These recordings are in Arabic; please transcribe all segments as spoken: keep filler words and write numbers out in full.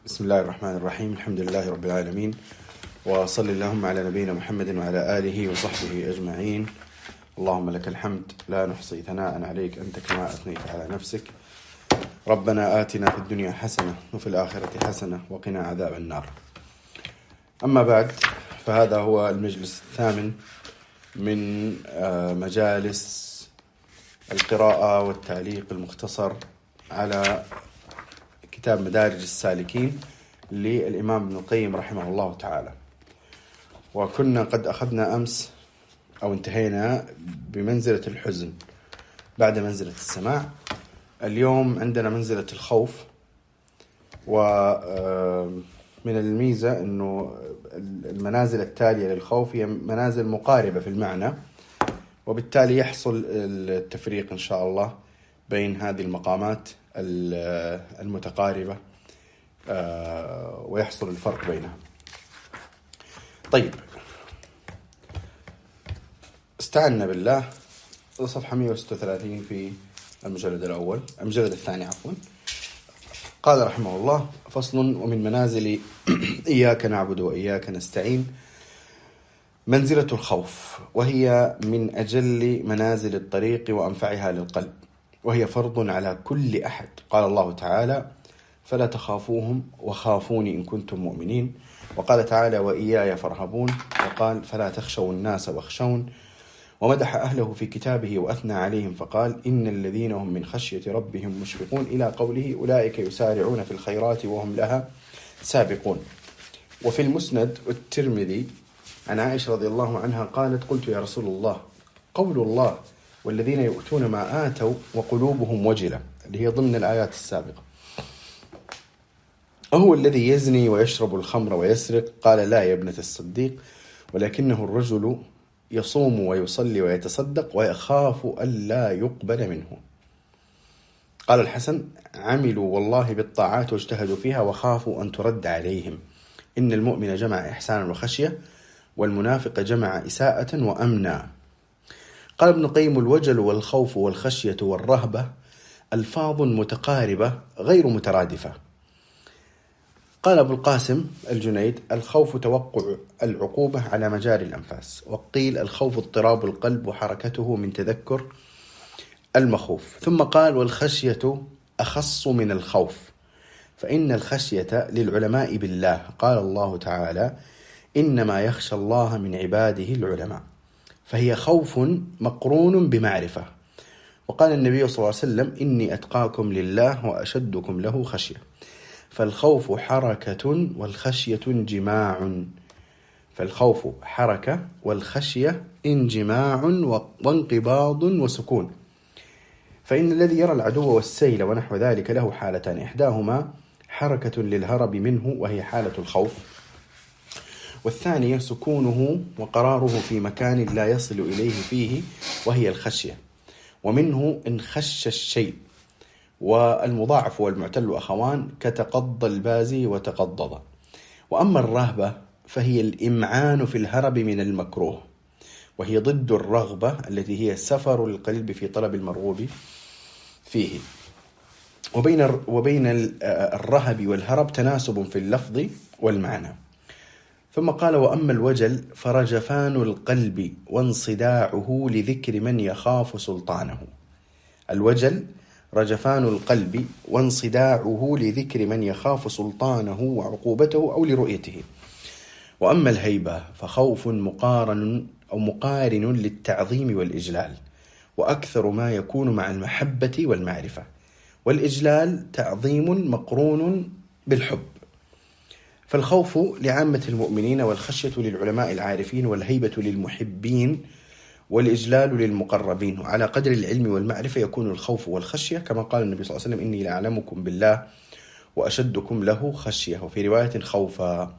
بسم الله الرحمن الرحيم. الحمد لله رب العالمين، وصل اللهم على نبينا محمد وعلى آله وصحبه أجمعين. اللهم لك الحمد لا نحصي ثناء عليك أنت كما أثنيت على نفسك. ربنا آتنا في الدنيا حسنة وفي الآخرة حسنة وقنا عذاب النار. أما بعد، فهذا هو المجلس الثامن من مجالس القراءة والتعليق المختصر على كتاب مدارج السالكين للإمام ابن القيم رحمه الله تعالى. وكنا قد أخذنا أمس أو انتهينا بمنزلة الحزن بعد منزلة السماع. اليوم عندنا منزلة الخوف، ومن الميزة أنه المنازل التالية للخوف هي منازل مقاربة في المعنى، وبالتالي يحصل التفريق إن شاء الله بين هذه المقامات المتقاربة ويحصل الفرق بينها. طيب، استعنا بالله. صفحة مئة وستة وثلاثين في المجلد الأول المجلد الثاني عفوا. قال رحمه الله: فصل: ومن منازل إياك نعبد وإياك نستعين منزلة الخوف، وهي من أجل منازل الطريق وأنفعها للقلب، وهي فرض على كل أحد. قال الله تعالى: فلا تخافوهم وخافوني إن كنتم مؤمنين. وقال تعالى: وإياي فارهبون. وقال: فلا تخشوا الناس واخشون. ومدح أهله في كتابه وأثنى عليهم فقال: إن الذين هم من خشية ربهم مشفقون، إلى قوله: أولئك يسارعون في الخيرات وهم لها سابقون. وفي المسند الترمذي عن عائشة رضي الله عنها قالت: قلت يا رسول الله، قول الله: والذين يؤتون ما آتوا وقلوبهم وجلة، اللي هي ضمن الآيات السابقة، أهو الذي يزني ويشرب الخمر ويسرق؟ قال: لا يا ابنة الصديق، ولكنه الرجل يصوم ويصلي ويتصدق ويخاف ألا يقبل منه. قال الحسن: عملوا والله بالطاعات واجتهدوا فيها وخافوا أن ترد عليهم. إن المؤمن جمع إحسانا وخشية، والمنافق جمع إساءة وأمنا. قال ابن القيم: الوجل والخوف والخشية والرهبة ألفاظ متقاربة غير مترادفة. قال أبو القاسم الجنيد: الخوف توقع العقوبة على مجاري الأنفاس. وقيل: الخوف اضطراب القلب وحركته من تذكر المخوف. ثم قال: والخشية أخص من الخوف، فإن الخشية للعلماء بالله. قال الله تعالى: إنما يخشى الله من عباده العلماء، فهي خوف مقرون بمعرفة. وقال النبي صلى الله عليه وسلم: إني أتقاكم لله وأشدكم له خشية. فالخوف حركة والخشية انجماع فالخوف حركة والخشية انجماع وانقباض وسكون. فإن الذي يرى العدو والسيل ونحو ذلك له حالتان: إحداهما حركة للهرب منه وهي حالة الخوف، والثانية سكونه وقراره في مكان لا يصل إليه فيه وهي الخشية. ومنه إن خش الشيء، والمضاعف والمعتل أخوان كتقضى البازي وتقضض. وأما الرهبة فهي الإمعان في الهرب من المكروه، وهي ضد الرغبة التي هي سفر القلب في طلب المرغوب فيه. وبين وبين الرهب والهرب تناسب في اللفظ والمعنى. ثم قال: وأما الوجل فرجفان القلب وانصداعه لذكر من يخاف سلطانه. الوجل رجفان القلب وانصداعه لذكر من يخاف سلطانه وعقوبته أو لرؤيته. وأما الهيبة فخوف مقارن أو مقارن للتعظيم والإجلال، وأكثر ما يكون مع المحبة والمعرفة. والإجلال تعظيم مقرون بالحب. فالخوف لعامة المؤمنين، والخشية للعلماء العارفين، والهيبة للمحبين، والإجلال للمقربين. وعلى قدر العلم والمعرفة يكون الخوف والخشية، كما قال النبي صلى الله عليه وسلم: إني لأعلمكم بالله وأشدكم له خشية. وفي رواية خوفا.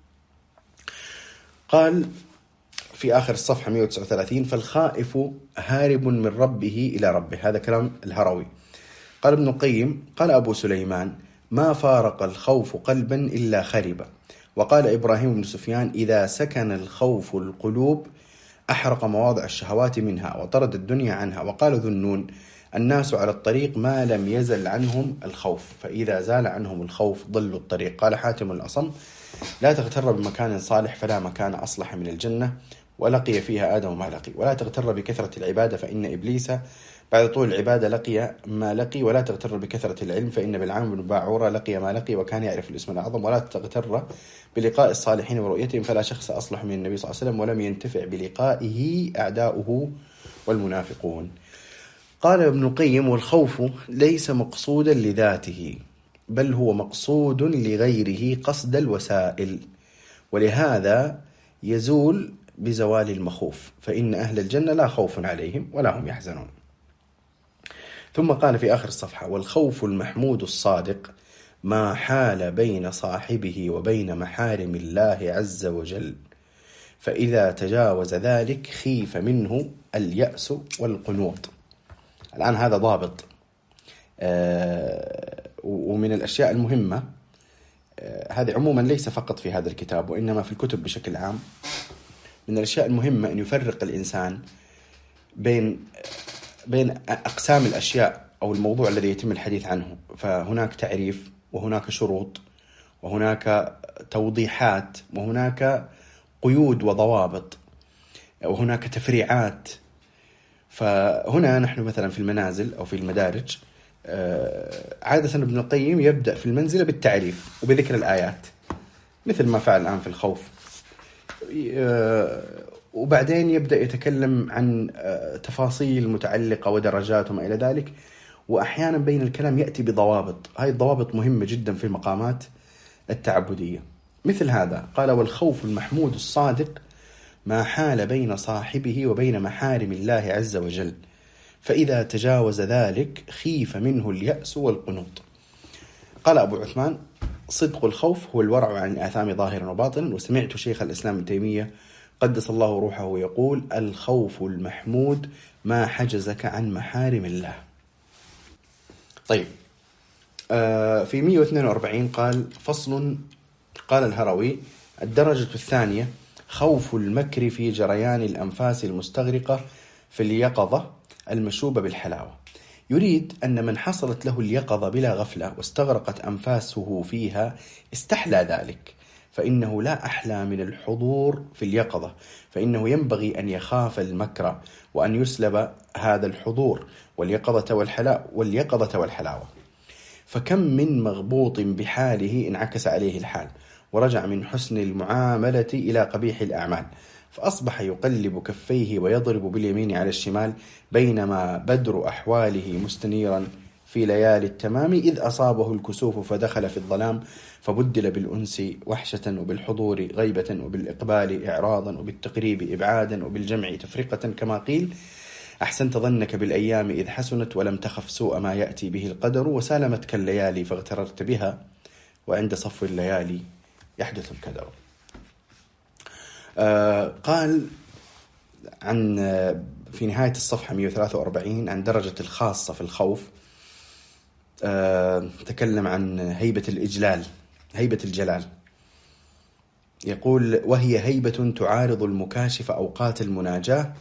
قال في آخر الصفحة مئة وتسعة وثلاثين: فالخائف هارب من ربه إلى ربه. هذا كلام الهروي. قال ابن القيم: قال أبو سليمان: ما فارق الخوف قلبا إلا خرب. وقال إبراهيم بن سفيان: إذا سكن الخوف القلوب أحرق مواضع الشهوات منها وطرد الدنيا عنها. وقال ذو النون: الناس على الطريق ما لم يزل عنهم الخوف، فإذا زال عنهم الخوف ضلوا الطريق. قال حاتم الأصم: لا تغتر بمكان صالح فلا مكان أصلح من الجنة، ولقي فيها آدم ما لقي. ولا تغتر بكثرة العبادة فإن إبليس بعد طول العبادة لقي ما لقي. ولا تغتر بكثرة العلم فإن بلعام بن باعورة لقي ما لقي وكان يعرف الاسم الأعظم. ولا تغتر بلقاء الصالحين ورؤيتهم فلا شخص أصلح من النبي صلى الله عليه وسلم ولم ينتفع بلقائه أعداؤه والمنافقون. قال ابن القيم: والخوف ليس مقصودا لذاته، بل هو مقصود لغيره قصد الوسائل، ولهذا يزول بزوال المخوف، فإن أهل الجنة لا خوف عليهم ولا هم يحزنون. ثم قال في آخر الصفحة: والخوف المحمود الصادق ما حال بين صاحبه وبين محارم الله عز وجل، فإذا تجاوز ذلك خيف منه اليأس والقنوط. الآن هذا ضابط، آه ومن الأشياء المهمة، آه هذه عموما ليس فقط في هذا الكتاب وإنما في الكتب بشكل عام. من الأشياء المهمة أن يفرق الإنسان بين بين أقسام الأشياء أو الموضوع الذي يتم الحديث عنه. فهناك تعريف، وهناك شروط، وهناك توضيحات، وهناك قيود وضوابط، وهناك تفريعات. فهنا نحن مثلا في المنازل أو في المدارج، عادة ابن القيم يبدأ في المنزلة بالتعريف وبذكر الآيات مثل ما فعل الآن في الخوف، وبعدين يبدأ يتكلم عن تفاصيل متعلقة ودرجات وما إلى ذلك. وأحيانا بين الكلام يأتي بضوابط، هاي الضوابط مهمة جدا في المقامات التعبدية. مثل هذا قال: والخوف المحمود الصادق ما حال بين صاحبه وبين محارم الله عز وجل، فإذا تجاوز ذلك خيف منه اليأس والقنوط. قال أبو عثمان: صدق الخوف هو الورع عن الآثام ظاهرا وباطنا. وسمعت شيخ الإسلام ابن تيمية قدس الله روحه يقول: الخوف المحمود ما حجزك عن محارم الله. طيب، آه في مئة واثنين وأربعين قال: فصل. قال الهروي: الدرجة الثانية خوف المكر في جريان الأنفاس المستغرقة في اليقظة المشوبة بالحلاوة. يريد أن من حصلت له اليقظة بلا غفلة واستغرقت أنفاسه فيها استحلى ذلك، فإنه لا أحلى من الحضور في اليقظة، فإنه ينبغي أن يخاف المكر وأن يسلب هذا الحضور واليقظة والحلاوة واليقظة والحلاوة. فكم من مغبوط بحاله انعكس عليه الحال ورجع من حسن المعاملة إلى قبيح الأعمال، فأصبح يقلب كفيه ويضرب باليمين على الشمال، بينما بدر أحواله مستنيرا في ليالي التمام إذ أصابه الكسوف فدخل في الظلام، فبدل بالأنس وحشة وبالحضور غيبة وبالإقبال إعراضا وبالتقريب إبعادا وبالجمع تفرقة، كما قيل: أحسنت ظنك بالأيام إذ حسنت ولم تخف سوء ما يأتي به القدر، وسالمتك الليالي فاغتررت بها، وعند صفو الليالي يحدث الكدر. آه قال عن في نهاية الصفحة مئة وثلاثة وأربعين عن درجة الخاصة في الخوف. آه تكلم عن هيبة الإجلال، هيبة الجلال. يقول: وهي هيبة تعارض المكاشف أوقات المناجاة.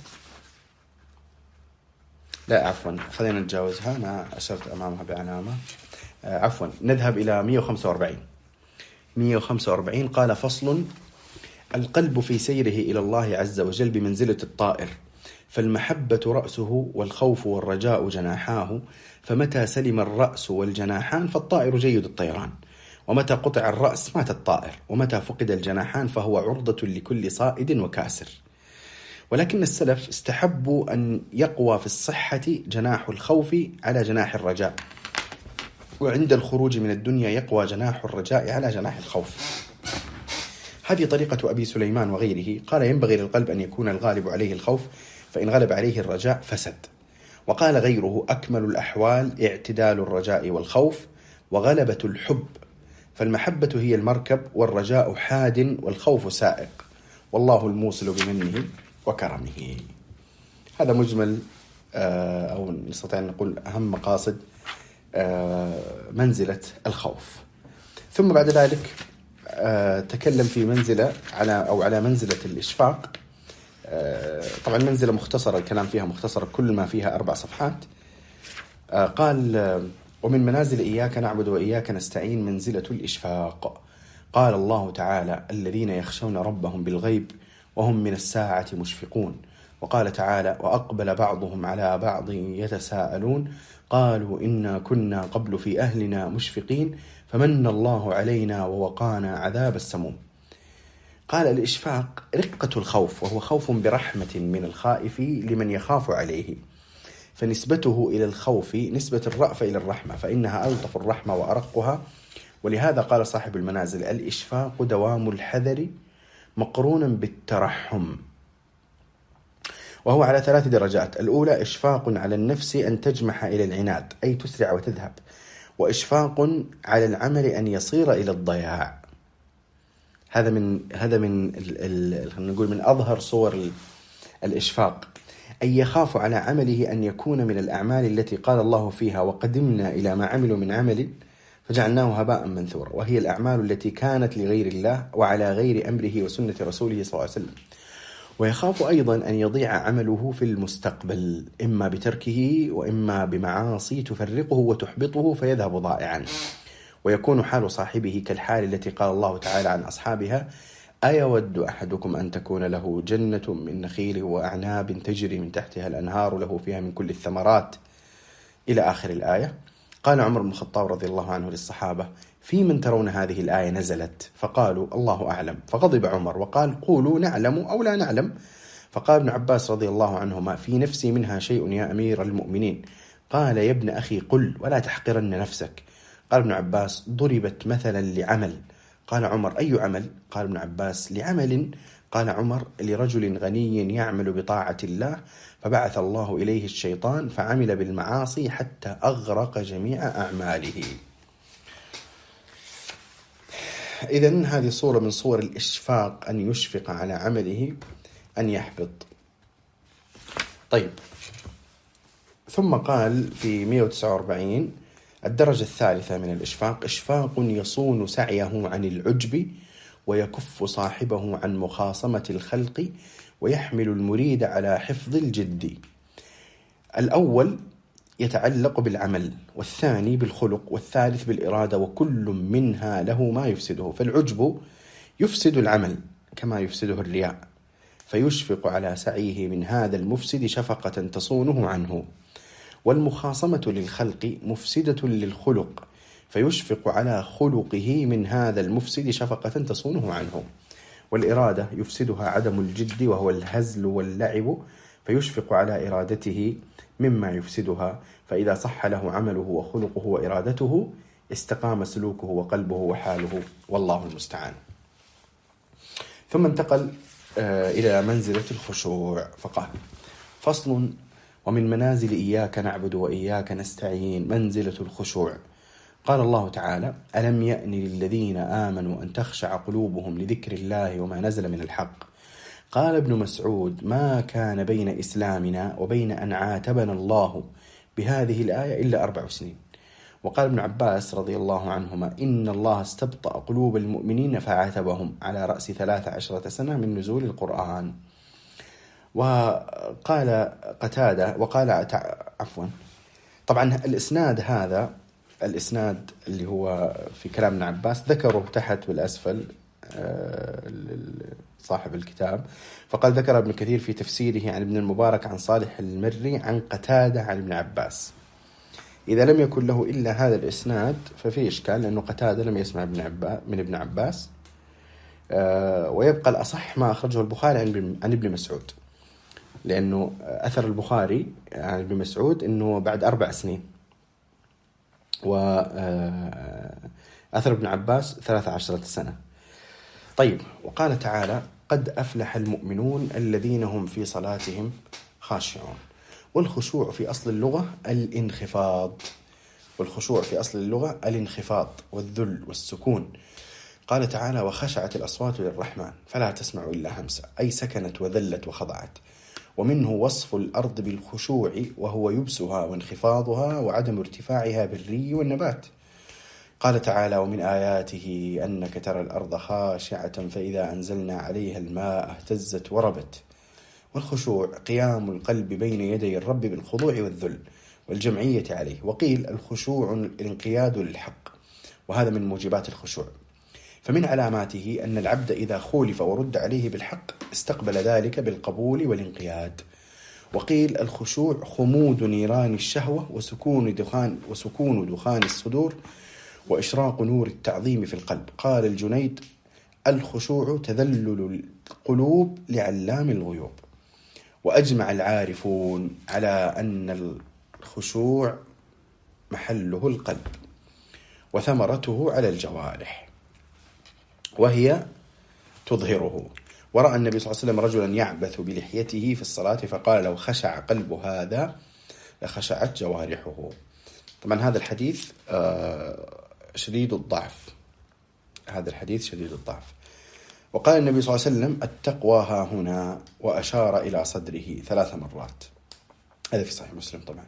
لا عفوا، خلينا نتجاوزها، ما أشرت أمامها بعلامة. آه عفوا، نذهب إلى مئة وخمسة وأربعين. مئة وخمسة وأربعين قال: فصل. القلب في سيره إلى الله عز وجل بمنزلة الطائر، فالمحبة رأسه والخوف والرجاء جناحاه، فمتى سلم الرأس والجناحان فالطائر جيد الطيران، ومتى قطع الرأس مات الطائر، ومتى فقد الجناحان فهو عرضة لكل صائد وكاسر. ولكن السلف استحبوا أن يقوى في الصحة جناح الخوف على جناح الرجاء، وعند الخروج من الدنيا يقوى جناح الرجاء على جناح الخوف. هذه طريقة أبي سليمان وغيره. قال: ينبغي للقلب أن يكون الغالب عليه الخوف، فإن غلب عليه الرجاء فسد. وقال غيره: أكمل الأحوال اعتدال الرجاء والخوف وغلبة الحب، فالمحبة هي المركب والرجاء حاد والخوف سائق، والله الموصل بمنه وكرمه. هذا مجمل أو نستطيع أن نقول أهم مقاصد منزلة الخوف. ثم بعد ذلك تكلم في منزلة على أو على منزلة الإشفاق. طبعا منزلة مختصرة، الكلام فيها مختصر، كل ما فيها أربع صفحات. قال: ومن منازل إياك نعبد وإياك نستعين منزلة الإشفاق. قال الله تعالى: الذين يخشون ربهم بالغيب وهم من الساعة مشفقون. وقال تعالى: وأقبل بعضهم على بعض يتساءلون قالوا إنا كنا قبل في أهلنا مشفقين فمن الله علينا ووقانا عذاب السموم. قال: الإشفاق رقة الخوف، وهو خوف برحمة من الخائف لمن يخاف عليه، فنسبته إلى الخوف نسبة الرأفة إلى الرحمة، فإنها ألطف الرحمة وأرقها. ولهذا قال صاحب المنازل: الإشفاق دوام الحذر مقرونا بالترحم، وهو على ثلاث درجات. الأولى: إشفاق على النفس أن تجمح إلى العناد أي تسرع وتذهب، وإشفاق على العمل أن يصير إلى الضياع. هذا من هذا من خلينا نقول من أظهر صور الإشفاق، أن يخاف على عمله أن يكون من الأعمال التي قال الله فيها: وقدمنا إلى ما عملوا من عمل فجعلناه هباء منثورا، وهي الأعمال التي كانت لغير الله وعلى غير أمره وسنة رسوله صلى الله عليه وسلم. ويخاف أيضا أن يضيع عمله في المستقبل، إما بتركه وإما بمعاصي تفرقه وتحبطه فيذهب ضائعا، ويكون حال صاحبه كالحال التي قال الله تعالى عن أصحابها: أيود أحدكم أن تكون له جنة من نخيل وأعناب تجري من تحتها الأنهار له فيها من كل الثمرات، إلى آخر الآية. قال عمر بن الخطاب رضي الله عنه للصحابة: في من ترون هذه الآية نزلت؟ فقالوا: الله أعلم. فغضب عمر وقال: قولوا نعلم أو لا نعلم. فقال ابن عباس رضي الله عنهما: في نفسي منها شيء يا أمير المؤمنين. قال: يا ابن أخي قل ولا تحقرن نفسك. قال ابن عباس: ضربت مثلا لعمل. قال عمر: أي عمل؟ قال ابن عباس: لعمل. قال عمر: لرجل غني يعمل بطاعة الله فبعث الله إليه الشيطان فعمل بالمعاصي حتى أغرق جميع أعماله. إذن هذه صورة من صور الإشفاق، أن يشفق على عمله أن يحبط. طيب، ثم قال في مئة وتسعة وأربعين: الدرجة الثالثة من الإشفاق: إشفاق يصون سعيه عن العجب ويكف صاحبه عن مخاصمة الخلق ويحمل المريد على حفظ الجد. الأول يتعلق بالعمل، والثاني بالخلق، والثالث بالإرادة، وكل منها له ما يفسده. فالعجب يفسد العمل كما يفسده الرياء، فيشفق على سعيه من هذا المفسد شفقة تصونه عنه. والمخاصمة للخلق مفسدة للخلق، فيشفق على خلقه من هذا المفسد شفقة تصونه عنه. والإرادة يفسدها عدم الجد وهو الهزل واللعب، فيشفق على إرادته مما يفسدها، فإذا صح له عمله وخلقه وإرادته استقام سلوكه وقلبه وحاله، والله المستعان. ثم انتقل إلى منزلة الخشوع فقال: فصل: ومن منازل إياك نعبد وإياك نستعين منزلة الخشوع. قال الله تعالى: ألم يأن للذين آمنوا أن تخشع قلوبهم لذكر الله وما نزل من الحق. قال ابن مسعود: ما كان بين إسلامنا وبين أن عاتبنا الله بهذه الآية إلا أربع سنين. وقال ابن عباس رضي الله عنهما: إن الله استبطأ قلوب المؤمنين فعاتبهم على رأس ثلاث عشرة سنة من نزول القرآن. وقال قتادة وقال عفوا طبعا الإسناد هذا، الإسناد اللي هو في كلام ابن عباس ذكره تحت بالأسفل صاحب الكتاب، فقال: ذكر ابن كثير في تفسيره عن ابن المبارك عن صالح المري عن قتادة عن ابن عباس. إذا لم يكن له إلا هذا الإسناد ففي إشكال، لأنه قتادة لم يسمع ابن عباس من ابن عباس. ويبقى الأصح ما أخرجه البخاري عن ابن مسعود، لأنه أثر البخاري عن ابن مسعود أنه بعد أربع سنين، وأثر ابن عباس ثلاث عشرة سنة. طيب، وقال تعالى: قد أفلح المؤمنون الذين هم في صلاتهم خاشعون. والخشوع في أصل اللغة الانخفاض، والخشوع في أصل اللغة الانخفاض والذل والسكون. قال تعالى: وخشعت الأصوات للرحمن فلا تسمع إلا همسا، أي سكنت وذلت وخضعت. ومنه وصف الأرض بالخشوع، وهو يبسها وانخفاضها وعدم ارتفاعها بالري والنبات. قال تعالى: ومن آياته أنك ترى الأرض خاشعة فإذا أنزلنا عليها الماء اهتزت وربت. والخشوع قيام القلب بين يدي الرب بالخضوع والذل، والجمعية عليه. وقيل الخشوع الانقياد للحق، وهذا من موجبات الخشوع. فمن علاماته أن العبد إذا خولف ورد عليه بالحق استقبل ذلك بالقبول والانقياد. وقيل الخشوع خمود نيران الشهوة وسكون دخان وسكون دخان الصدور وإشراق نور التعظيم في القلب. قال الجنيد: الخشوع تذلل القلوب لعلام الغيوب. وأجمع العارفون على أن الخشوع محله القلب وثمرته على الجوارح، وهي تظهره. ورأى النبي صلى الله عليه وسلم رجلا يعبث بلحيته في الصلاة فقال: لو خشع قلب هذا لخشعت جوارحه. طبعا هذا الحديث شديد الضعف، هذا الحديث شديد الضعف. وقال النبي صلى الله عليه وسلم: التقوى ها هنا، وأشار إلى صدره ثلاث مرات. هذا في صحيح مسلم طبعا.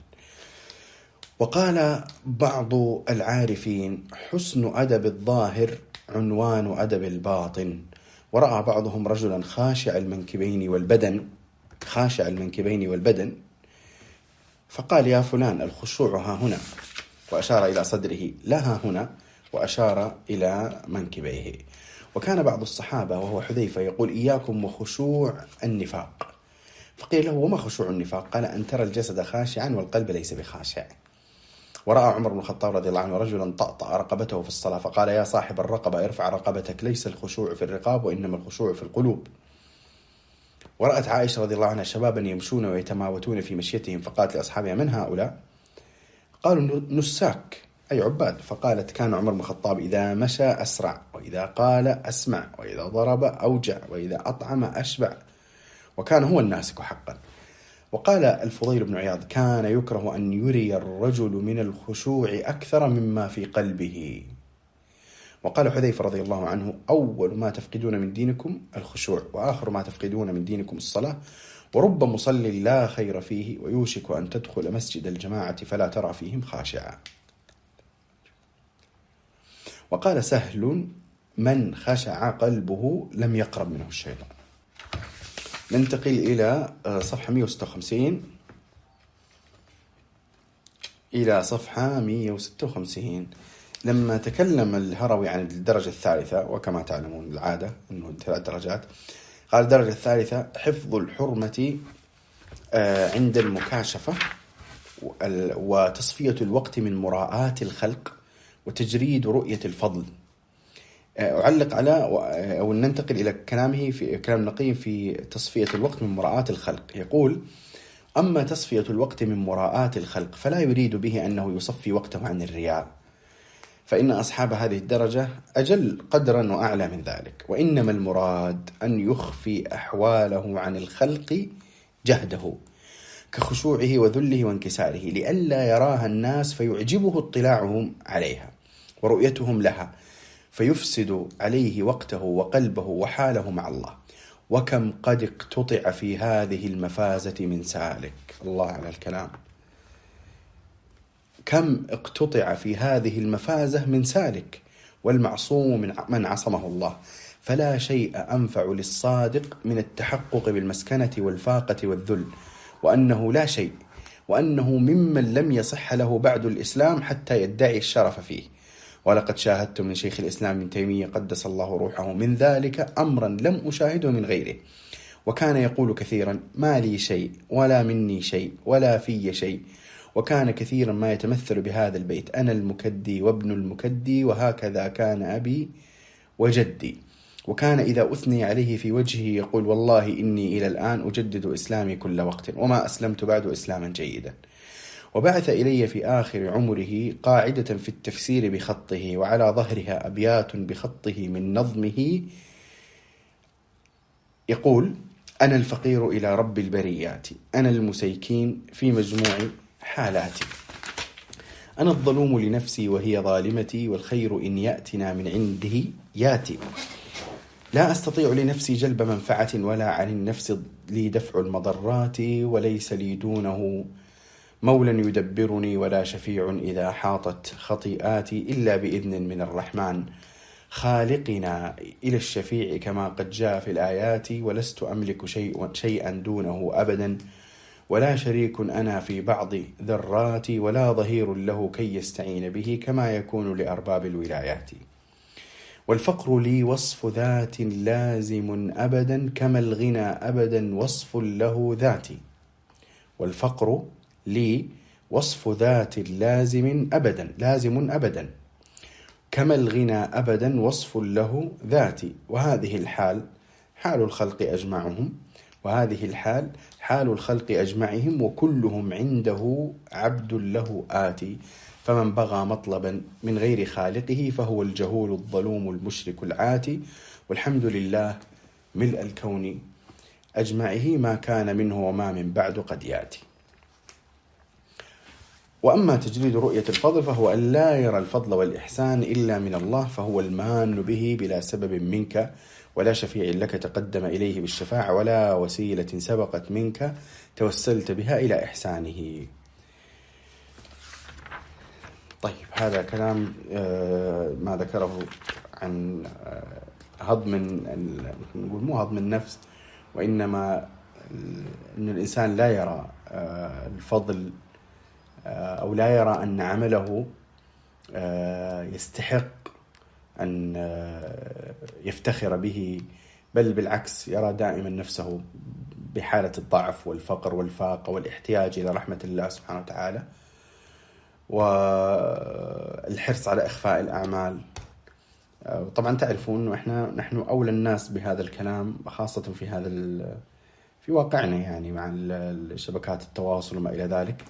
وقال بعض العارفين: حسن أدب الظاهر عنوان أدب الباطن. ورأى بعضهم رجلا خاشع المنكبين والبدن خاشع المنكبين والبدن فقال: يا فلان الخشوع ها هنا، وأشار إلى صدره، لا ها هنا، وأشار إلى منكبيه. وكان بعض الصحابة وهو حذيفة يقول: إياكم وخشوع النفاق. فقيل له: وما خشوع النفاق؟ قال: أن ترى الجسد خاشعا والقلب ليس بخاشع. ورأى عمر بن الخطاب رضي الله عنه رجلا طأطأ رقبته في الصلاة فقال: يا صاحب الرقبة ارفع رقبتك، ليس الخشوع في الرقاب وإنما الخشوع في القلوب. ورأت عائشة رضي الله عنها شبابا يمشون ويتماوتون في مشيتهم فقالت لأصحابها: من هؤلاء؟ قالوا: نساك، أي عباد. فقالت: كان عمر بن الخطاب إذا مشى أسرع، وإذا قال أسمع، وإذا ضرب أوجع، وإذا أطعم أشبع، وكان هو الناسك حقا. وقال الفضيل بن عياض: كان يكره أن يري الرجل من الخشوع أكثر مما في قلبه. وقال حذيفة رضي الله عنه: أول ما تفقدون من دينكم الخشوع، وآخر ما تفقدون من دينكم الصلاة، ورب مصلي لا خير فيه، ويوشك أن تدخل مسجد الجماعة فلا ترى فيهم خاشعا. وقال سهل: من خشع قلبه لم يقرب منه الشيطان. ننتقل إلى صفحة مئة وستة وخمسين إلى صفحة مئة وستة وخمسين. لما تكلم الهروي عن الدرجة الثالثة، وكما تعلمون العادة أنه ثلاث درجات، قال الدرجة الثالثة: حفظ الحرمة عند المكاشفة، وتصفية الوقت من مراءاة الخلق، وتجريد رؤية الفضل. أعلق على أو ننتقل إلى كلامه في كلام النقي في تصفية الوقت من مراءاة الخلق. يقول: أما تصفية الوقت من مراءاة الخلق فلا يريد به أنه يصفي وقته عن الرياء، فإن أصحاب هذه الدرجة أجل قدرا وأعلى من ذلك، وإنما المراد أن يخفي أحواله عن الخلق جهده كخشوعه وذله وانكساره، لئلا يراها الناس فيعجبه اطلاعهم عليها ورؤيتهم لها، فيفسد عليه وقته وقلبه وحاله مع الله. وكم قد اقتطع في هذه المفازة من سالك. الله على الكلام. كم اقتطع في هذه المفازة من سالك، والمعصوم من من عصمه الله. فلا شيء أنفع للصادق من التحقق بالمسكنة والفاقة والذل، وأنه لا شيء، وأنه ممن لم يصح له بعد الإسلام حتى يدعي الشرف فيه. ولقد شاهدت من شيخ الإسلام ابن تيمية قدس الله روحه من ذلك أمرا لم أشاهده من غيره. وكان يقول كثيرا: ما لي شيء ولا مني شيء ولا في شيء. وكان كثيرا ما يتمثل بهذا البيت: أنا المكدي وابن المكدي، وهكذا كان أبي وجدي. وكان إذا أثني عليه في وجهه يقول: والله إني إلى الآن أجدد إسلامي كل وقت، وما أسلمت بعد إسلاما جيدا. وبعث إلي في آخر عمره قاعدة في التفسير بخطه، وعلى ظهرها أبيات بخطه من نظمه، يقول: أنا الفقير إلى رب البريات، أنا المسيكين في مجموع حالاتي، أنا الظلوم لنفسي وهي ظالمتي، والخير إن يأتنا من عنده ياتي. لا أستطيع لنفسي جلب منفعة، ولا عن النفس لي دفع المضرات، وليس لي دونه مولا يدبرني، ولا شفيع إذا حاطت خطيئاتي، إلا بإذن من الرحمن خالقنا إلى الشفيع كما قد جاء في الآيات. ولست أملك شيء شيئا دونه أبدا، ولا شريك أنا في بعض ذراتي ولا ظهير له كي يستعين به كما يكون لأرباب الولايات. والفقر لي وصف ذات لازم أبدا كما الغنى أبدا وصف له ذاتي. والفقر لي وصف ذات لازم أبدا لازم أبدا كما الغنى أبدا وصف له ذاتي. وهذه الحال حال الخلق أجمعهم وهذه الحال حال الخلق أجمعهم وكلهم عنده عبد له آتي. فمن بغى مطلبا من غير خالقه فهو الجهول الظلوم المشرك العاتي. والحمد لله ملء الكون أجمعه ما كان منه وما من بعد قد ياتي. وأما تجريد رؤية الفضل فهو أن لا يرى الفضل والإحسان إلا من الله، فهو المان به بلا سبب منك ولا شفيع لك تقدم إليه بالشفاعة ولا وسيلة سبقت منك توسلت بها إلى إحسانه. طيب، هذا كلام ما ذكره عن هضم، نقول مو هضم النفس، وإنما أن الإنسان لا يرى الفضل أو لا يرى أن عمله يستحق أن يفتخر به، بل بالعكس يرى دائما نفسه بحالة الضعف والفقر والفاقة والاحتياج إلى رحمة الله سبحانه وتعالى، والحرص على إخفاء الأعمال. طبعا تعرفون أنه إحنا نحن أولى الناس بهذا الكلام، خاصة في هذا في واقعنا يعني مع شبكات التواصل وما إلى ذلك.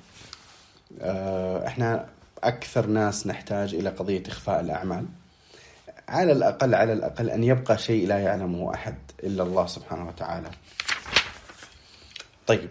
إحنا أكثر ناس نحتاج إلى قضية إخفاء الأعمال، على الأقل على الأقل أن يبقى شيء لا يعلمه أحد إلا الله سبحانه وتعالى. طيب،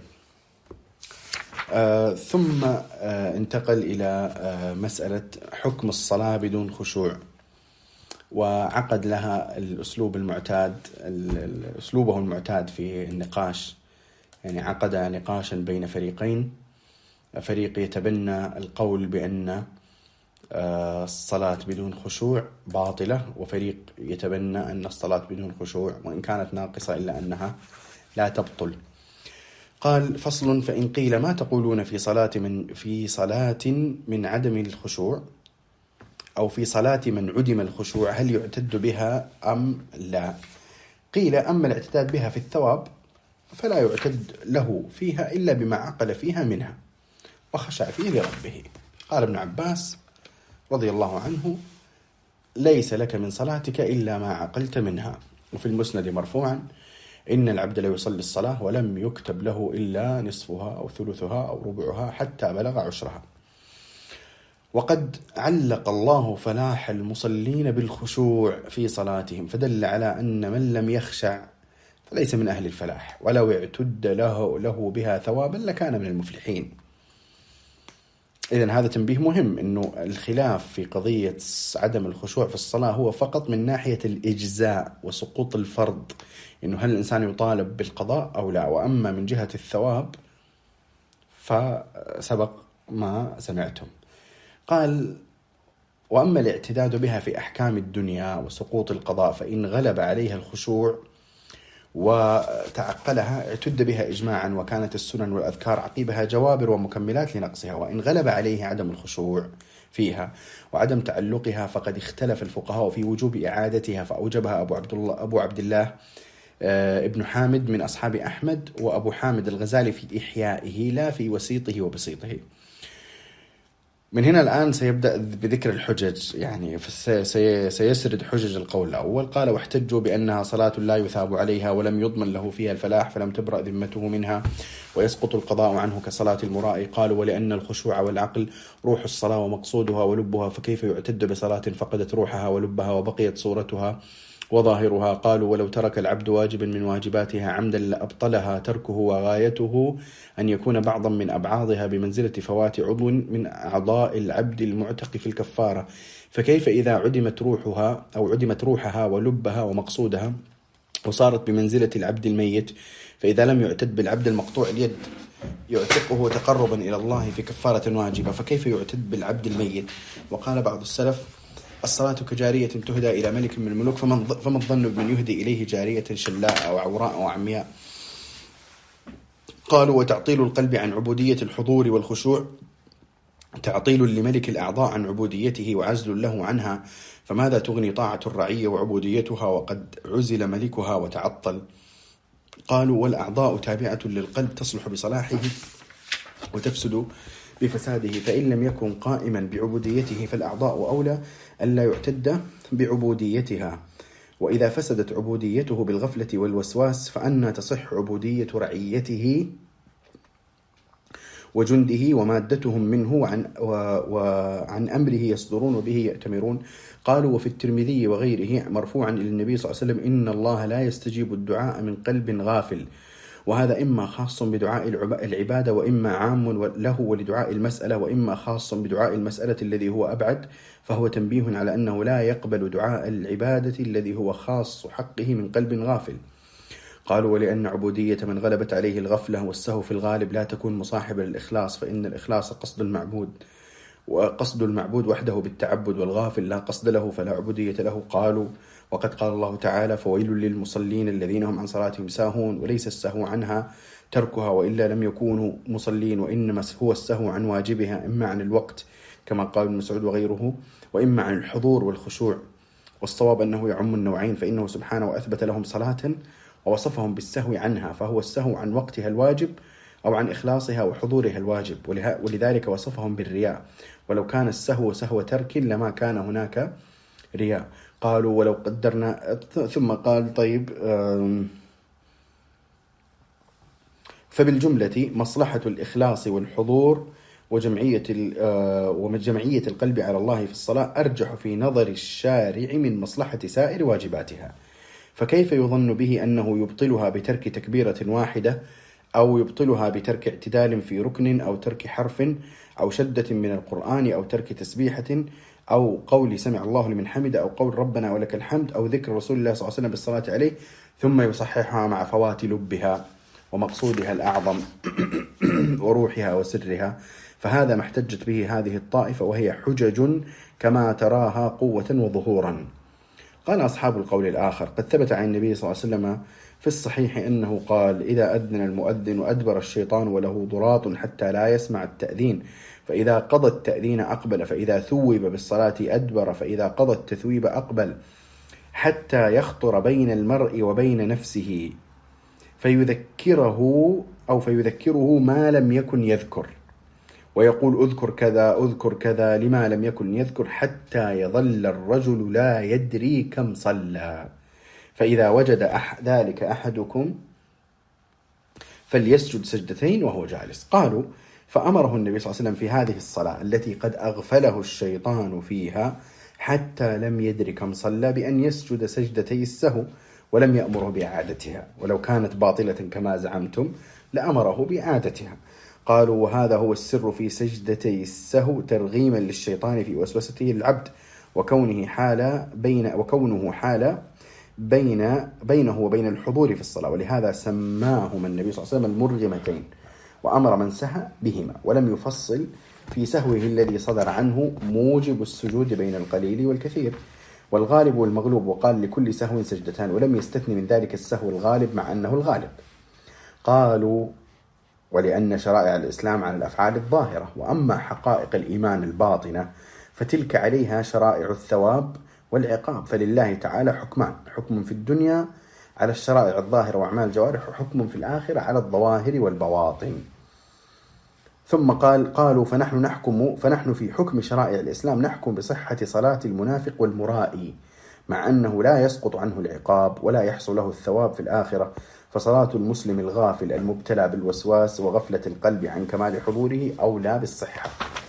آه ثم آه انتقل إلى آه مسألة حكم الصلاة بدون خشوع، وعقد لها الأسلوب المعتاد أسلوبه المعتاد في النقاش. يعني عقد نقاشا بين فريقين، فريق يتبنى القول بأن الصلاة بدون خشوع باطلة، وفريق يتبنى أن الصلاة بدون خشوع وإن كانت ناقصة إلا أنها لا تبطل. قال: فصل: فإن قيل ما تقولون في صلاة من في صلاة من عدم الخشوع أو في صلاة من عدم الخشوع هل يعتد بها أم لا؟ قيل: أما الاعتداد بها في الثواب فلا يعتد له فيها إلا بما عقل فيها منها وخشع فيه لربه. قال ابن عباس رضي الله عنه: ليس لك من صلاتك إلا ما عقلت منها. وفي المسند مرفوعا: إن العبد لا يصلي الصلاة ولم يكتب له إلا نصفها أو ثلثها أو ربعها حتى بلغ عشرها. وقد علق الله فلاح المصلين بالخشوع في صلاتهم، فدل على أن من لم يخشع فليس من أهل الفلاح، ولو اعتد له, له بها ثوابا لكان من المفلحين. إذن هذا تنبيه مهم، أنه الخلاف في قضية عدم الخشوع في الصلاة هو فقط من ناحية الإجزاء وسقوط الفرض، أنه هل الإنسان يطالب بالقضاء أو لا. وأما من جهة الثواب فسبق ما سمعتم. قال: وأما الاعتداد بها في أحكام الدنيا وسقوط القضاء فإن غلب عليها الخشوع وتعقلها اعتد بها إجماعا، وكانت السنن والأذكار عقيبها جوابر ومكملات لنقصها. وإن غلب عليه عدم الخشوع فيها وعدم تعلقها فقد اختلف الفقهاء في وجوب إعادتها، فأوجبها أبو عبد الله أبو عبد الله ابن حامد من أصحاب أحمد، وأبو حامد الغزالي في إحيائه لا في وسيطه وبسيطه. من هنا الآن سيبدأ بذكر الحجج، يعني سيسرد حجج القول الأول. قال: واحتجوا بأنها صلاة لا يثاب عليها ولم يضمن له فيها الفلاح فلم تبرأ ذمته منها ويسقط القضاء عنه كصلاة المرائي. قالوا: ولأن الخشوع والعقل روح الصلاة ومقصودها ولبها، فكيف يعتد بصلاة فقدت روحها ولبها وبقيت صورتها وظاهرها؟ قالوا: ولو ترك العبد واجبا من واجباتها عمدا لأبطلها تركه، وغايته أن يكون بعضا من أبعاضها بمنزلة فوات عضو من أعضاء العبد المعتق في الكفارة، فكيف إذا عدمت روحها أو عدمت روحها ولبها ومقصودها وصارت بمنزلة العبد الميت؟ فإذا لم يعتد بالعبد المقطوع اليد يعتقه تقربا إلى الله في كفارة واجبة، فكيف يعتد بالعبد الميت؟ وقال بعض السلف: الصلاة كجارية تهدى إلى ملك من الملوك، فمن فما الظن بمن يهدي إليه جارية شلاء أو عوراء أو عمياء؟ قالوا: وتعطيل القلب عن عبودية الحضور والخشوع تعطيل لملك الأعضاء عن عبوديته وعزل له عنها، فماذا تغني طاعة الرعية وعبوديتها وقد عزل ملكها وتعطل؟ قالوا: والأعضاء تابعة للقلب تصلح بصلاحه وتفسد بفساده، فإن لم يكن قائما بعبوديته فالأعضاء أولى ألا يعتد بعبوديتها، وإذا فسدت عبوديته بالغفلة والوسواس فأنى تصح عبودية رعيته وجنده ومادتهم منه وعن, وعن أمره يصدرون وبه يأتمرون. قالوا: وفي الترمذي وغيره مرفوعا إلى النبي صلى الله عليه وسلم: إن الله لا يستجيب الدعاء من قلب غافل، وهذا إما خاص بدعاء العبادة وإما عام له ولدعاء المسألة، وإما خاص بدعاء المسألة الذي هو أبعد، فهو تنبيه على أنه لا يقبل دعاء العبادة الذي هو خاص حقه من قلب غافل. قالوا: ولأن عبودية من غلبت عليه الغفلة والسهو في الغالب لا تكون مصاحبة للإخلاص، فإن الإخلاص قصد المعبود، وقصد المعبود وحده بالتعبد، والغافل لا قصد له فلا عبودية له. قالوا: وقد قال الله تعالى: فويل للمصلين الذين هم عن صلاتهم ساهون، وليس السهو عنها تركها وإلا لم يكونوا مصلين، وإنما هو السهو عن واجبها، إما عن الوقت كما قال ابن مسعود وغيره، وإما عن الحضور والخشوع. والصواب أنه يعم النوعين، فإنه سبحانه أثبت لهم صلاة ووصفهم بالسهو عنها، فهو السهو عن وقتها الواجب أو عن إخلاصها وحضورها الواجب، ولذلك وصفهم بالرياء، ولو كان السهو سهو ترك لما كان هناك رياء. قالوا: ولو قدرنا، ثم قال: طيب، فبالجملة مصلحة الإخلاص والحضور وجمعية وجمعية القلب على الله في الصلاة أرجح في نظر الشارع من مصلحة سائر واجباتها، فكيف يظن به أنه يبطلها بترك تكبيرة واحدة، أو يبطلها بترك اعتدال في ركن، أو ترك حرف، أو شدة من القرآن، أو ترك تسبيحة، أو قول سمع الله لمن حمد، أو قول ربنا ولك الحمد، أو ذكر رسول الله صلى الله عليه وسلم بالصلاة عليه، ثم يصححها مع فوات لبها ومقصودها الأعظم وروحها وسرها، فهذا ما احتجت به هذه الطائفة، وهي حجج كما تراها قوة وظهورا. قال أصحاب القول الآخر: قد ثبت عن النبي صلى الله عليه وسلم في الصحيح أنه قال: إذا أذن المؤذن وأدبر الشيطان وله ضراط حتى لا يسمع التأذين، فإذا قضى التأذين أقبل، فإذا ثوب بالصلاة أدبر، فإذا قضى التثويب أقبل، حتى يخطر بين المرء وبين نفسه فيذكره أو فيذكره ما لم يكن يذكر، ويقول: أذكر كذا أذكر كذا لما لم يكن يذكر، حتى يظل الرجل لا يدري كم صلى، فإذا وجد أح ذلك أحدكم فليسجد سجدتين وهو جالس. قالوا: فأمره النبي صلى الله عليه وسلم في هذه الصلاة التي قد أغفله الشيطان فيها حتى لم يدر كم صلى بأن يسجد سجدتي السهو، ولم يأمره بإعادتها، ولو كانت باطلة كما زعمتم لأمره بإعادتها. قالوا: وهذا هو السر في سجدتي السهو ترغيما للشيطان في وسوسته العبد، وكونه حال بين وكونه حال بين بينه وبين الحضور في الصلاة، ولهذا سماهما النبي صلى الله عليه وسلم المرغمتين، وأمر من سهى بهما، ولم يفصل في سهوه الذي صدر عنه موجب السجود بين القليل والكثير والغالب والمغلوب، وقال: لكل سهو سجدتان، ولم يستثني من ذلك السهو الغالب مع أنه الغالب. قالوا: ولأن شرائع الإسلام على الأفعال الظاهرة، وأما حقائق الإيمان الباطنة فتلك عليها شرائع الثواب والعقاب، فلله تعالى حكمان: حكم في الدنيا على الشرائع الظاهرة وأعمال الجوارح، وحكم في الآخرة على الظواهر والبواطن. ثم قال: قالوا: فنحن نحكم فنحن في حكم شرائع الإسلام نحكم بصحة صلاة المنافق والمرائي، مع أنه لا يسقط عنه العقاب ولا يحصل له الثواب في الآخرة، فصلاة المسلم الغافل المبتلى بالوسواس وغفلة القلب عن كمال حضوره أولى بالصحة.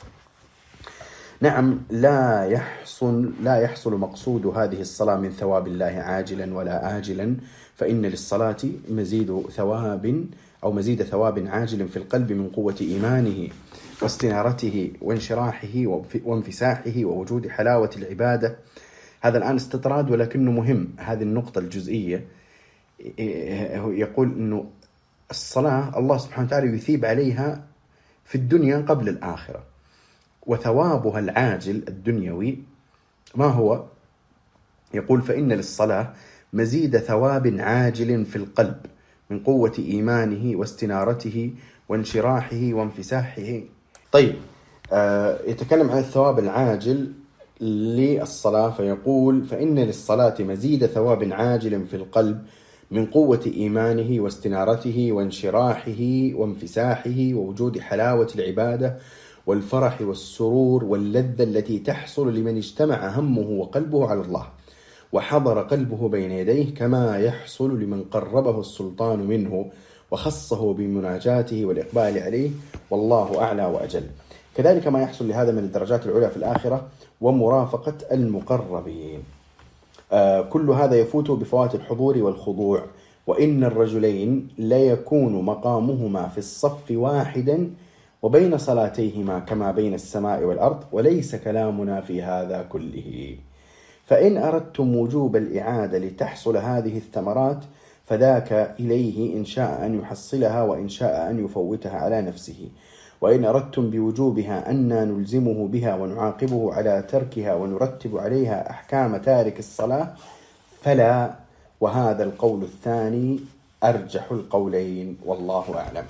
نعم، لا يحصل لا يحصل مقصود هذه الصلاة من ثواب الله عاجلا ولا آجلا، فإن للصلاة مزيد ثواب أو مزيد ثواب عاجل في القلب من قوة إيمانه واستنارته وانشراحه وانفساحه ووجود حلاوة العبادة. هذا الآن استطراد ولكنه مهم، هذه النقطة الجزئية. يقول أنه الصلاة الله سبحانه وتعالى يثيب عليها في الدنيا قبل الآخرة، وثوابها العاجل الدنيوي ما هو؟ يقول: فإن للصلاة مزيد ثواب عاجل في القلب من قوة إيمانه واستنارته وانشراحه وانفساحه. طيب، آه يتكلم عن الثواب العاجل للصلاة فيقول: فإن للصلاة مزيد ثواب عاجل في القلب من قوة إيمانه واستنارته وانشراحه وانفساحه ووجود حلاوة العبادة والفرح والسرور واللذة التي تحصل لمن اجتمع همه وقلبه على الله وحضر قلبه بين يديه، كما يحصل لمن قربه السلطان منه وخصه بمناجاته والإقبال عليه، والله أعلى وأجل. كذلك ما يحصل لهذا من الدرجات العلى في الآخرة ومرافقة المقربين. آه كل هذا يفوت بفوات الحضور والخضوع. وإن الرجلين ليكون مقامهما في الصف واحدا وبين صلاتيهما كما بين السماء والأرض، وليس كلامنا في هذا كله. فإن أردتم وجوب الإعادة لتحصل هذه الثمرات فذاك إليه إن شاء أن يحصلها وإن شاء أن يفوتها على نفسه. وإن أردتم بوجوبها أن نلزمه بها ونعاقبه على تركها ونرتب عليها أحكام تارك الصلاة فلا، وهذا القول الثاني أرجح القولين، والله أعلم.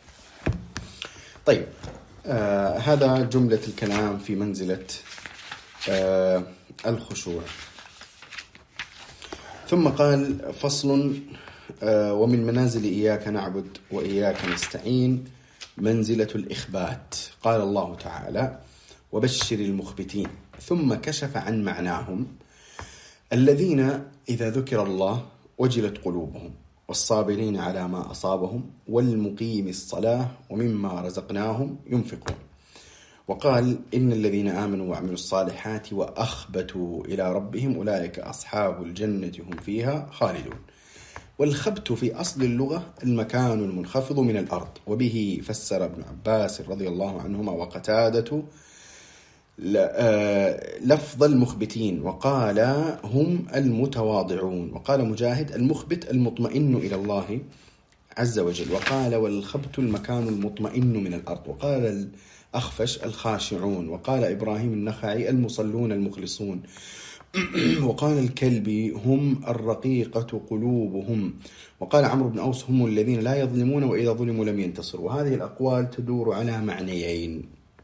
طيب، آه هذا جملة الكلام في منزلة آه الخشوع. ثم قال: فصل: آه ومن منازل إياك نعبد وإياك نستعين منزلة الإخبات. قال الله تعالى: وبشر المخبتين. ثم كشف عن معناهم: الذين إذا ذكر الله وجلت قلوبهم، والصابرين على ما أصابهم، والمقيم الصلاة ومما رزقناهم ينفقون. وقال: إن الذين آمنوا وعملوا الصالحات وأخبتوا إلى ربهم أولئك أصحاب الجنة هم فيها خالدون. والخبت في أصل اللغة المكان المنخفض من الأرض، وبه فسر ابن عباس رضي الله عنهما وقتادة لفظ المخبتين، وقال: هم المتواضعون. وقال مجاهد: المخبت المطمئن إلى الله عز وجل. وقال: والخبت المكان المطمئن من الأرض. وقال الأخفش: الخاشعون. وقال إبراهيم النخعي: المصلون المخلصون. وقال الكلبي: هم الرقيقة قلوبهم. وقال عمرو بن أوس: هم الذين لا يظلمون وإذا ظلموا لم ينتصروا. وهذه الأقوال تدور على معنيين: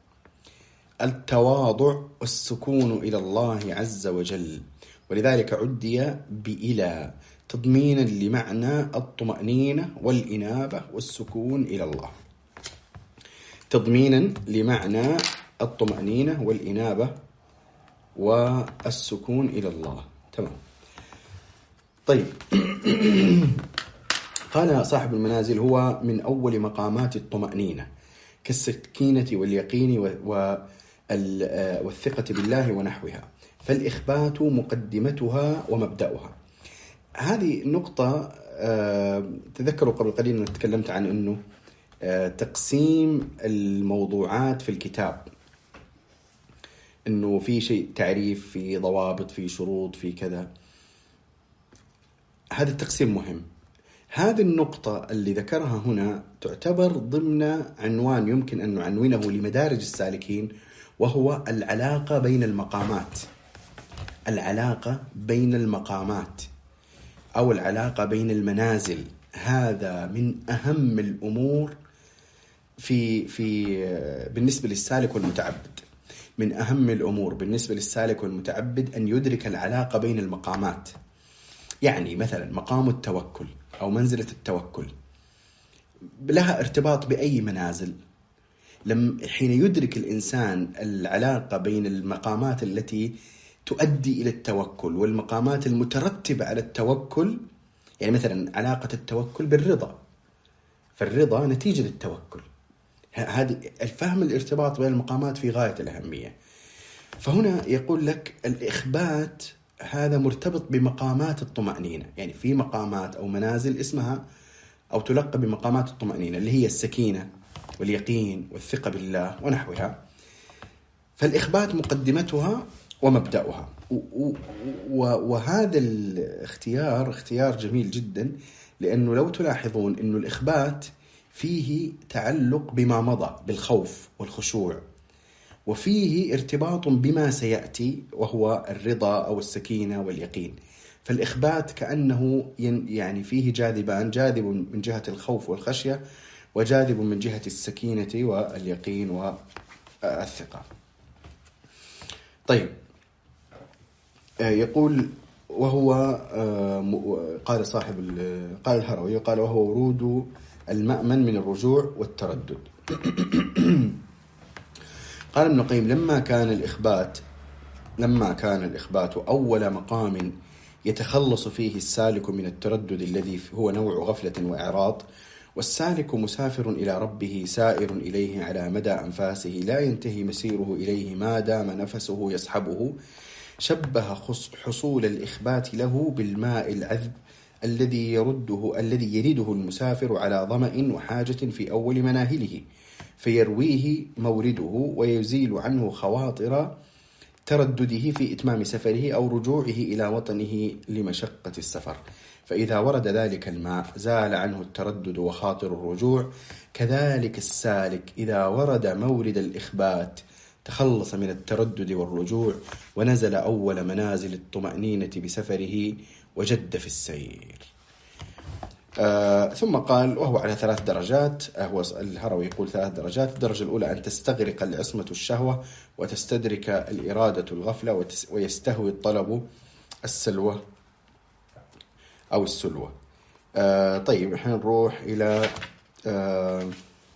التواضع والسكون إلى الله عز وجل، ولذلك عدي بإلى تضمينا لمعنى الطمأنينة والإنابة والسكون إلى الله، تضمينا لمعنى الطمأنينة والإنابة والسكون إلى الله. تمام. طيب. قال صاحب المنازل: هو من أول مقامات الطمأنينة كالسكينة واليقين والثقة بالله ونحوها، فالإخبات مقدمتها ومبدأها. هذه نقطة تذكروا قبل قليل أن تكلمت عن أنه تقسيم الموضوعات في الكتاب، أنه في شيء تعريف، في ضوابط، في شروط، في كذا. هذا التقسيم مهم. هذه النقطة اللي ذكرها هنا تعتبر ضمن عنوان يمكن أن نعنونه لمدارج السالكين، وهو العلاقة بين المقامات. العلاقة بين المقامات أو العلاقة بين المنازل، هذا من أهم الأمور في في بالنسبة للسالك والمتعبد. من أهم الأمور بالنسبة للسالك والمتعبد أن يدرك العلاقة بين المقامات. يعني مثلا مقام التوكل أو منزلة التوكل لها ارتباط بأي منازل. لما حين يدرك الإنسان العلاقة بين المقامات التي تؤدي إلى التوكل والمقامات المترتبة على التوكل، يعني مثلا علاقة التوكل بالرضا، فالرضا نتيجة للتوكل. هذه الفهم الارتباط بين المقامات في غاية الأهمية. فهنا يقول لك الإخبات هذا مرتبط بمقامات الطمأنينة، يعني في مقامات أو منازل اسمها أو تلقى بمقامات الطمأنينة اللي هي السكينة واليقين والثقة بالله ونحوها. فالإخبات مقدمتها ومبدأها. وهذا الاختيار اختيار جميل جدا، لأنه لو تلاحظون أنه الإخبات فيه تعلق بما مضى بالخوف والخشوع، وفيه ارتباط بما سيأتي وهو الرضا أو السكينة واليقين. فالإخبات كأنه يعني فيه جاذبان، جاذب من جهة الخوف والخشية، وجاذب من جهة السكينة واليقين والثقة. طيب، يقول وهو قال صاحب قال الهروي قال وهو ورود المأمن من الرجوع والتردد. قال ابن القيم لما كان الإخبات لما كان الإخبات أول مقام يتخلص فيه السالك من التردد الذي هو نوع غفلة وإعراض، والسالك مسافر إلى ربه سائر إليه على مدى أنفاسه لا ينتهي مسيره إليه ما دام نفسه يسحبه، شبه حصول الإخبات له بالماء العذب الذي يرده الذي يرده المسافر على ظمأ وحاجة في أول مناهله، فيرويه مورده ويزيل عنه خواطر تردده في إتمام سفره أو رجوعه إلى وطنه لمشقة السفر. فإذا ورد ذلك الماء زال عنه التردد وخاطر الرجوع. كذلك السالك إذا ورد مورد الإخبات تخلص من التردد والرجوع، ونزل أول منازل الطمأنينة بسفره وجد في السير. آه ثم قال وهو على ثلاث درجات. هو الهروي يقول ثلاث درجات. الدرجة الأولى أن تستغرق العصمة الشهوة وتستدرك الإرادة الغفلة ويستهوي الطلب السلوة أو السلوة. آه طيب، احنا نروح إلى آه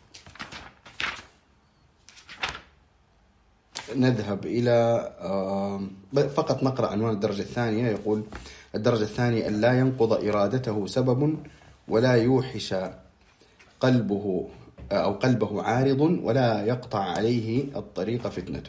نذهب إلى آه فقط نقرأ عنوان الدرجة الثانية. يقول الدرجة الثانية أن لا ينقض إرادته سبب ولا يوحش قلبه أو قلبه عارض ولا يقطع عليه الطريق فتنة.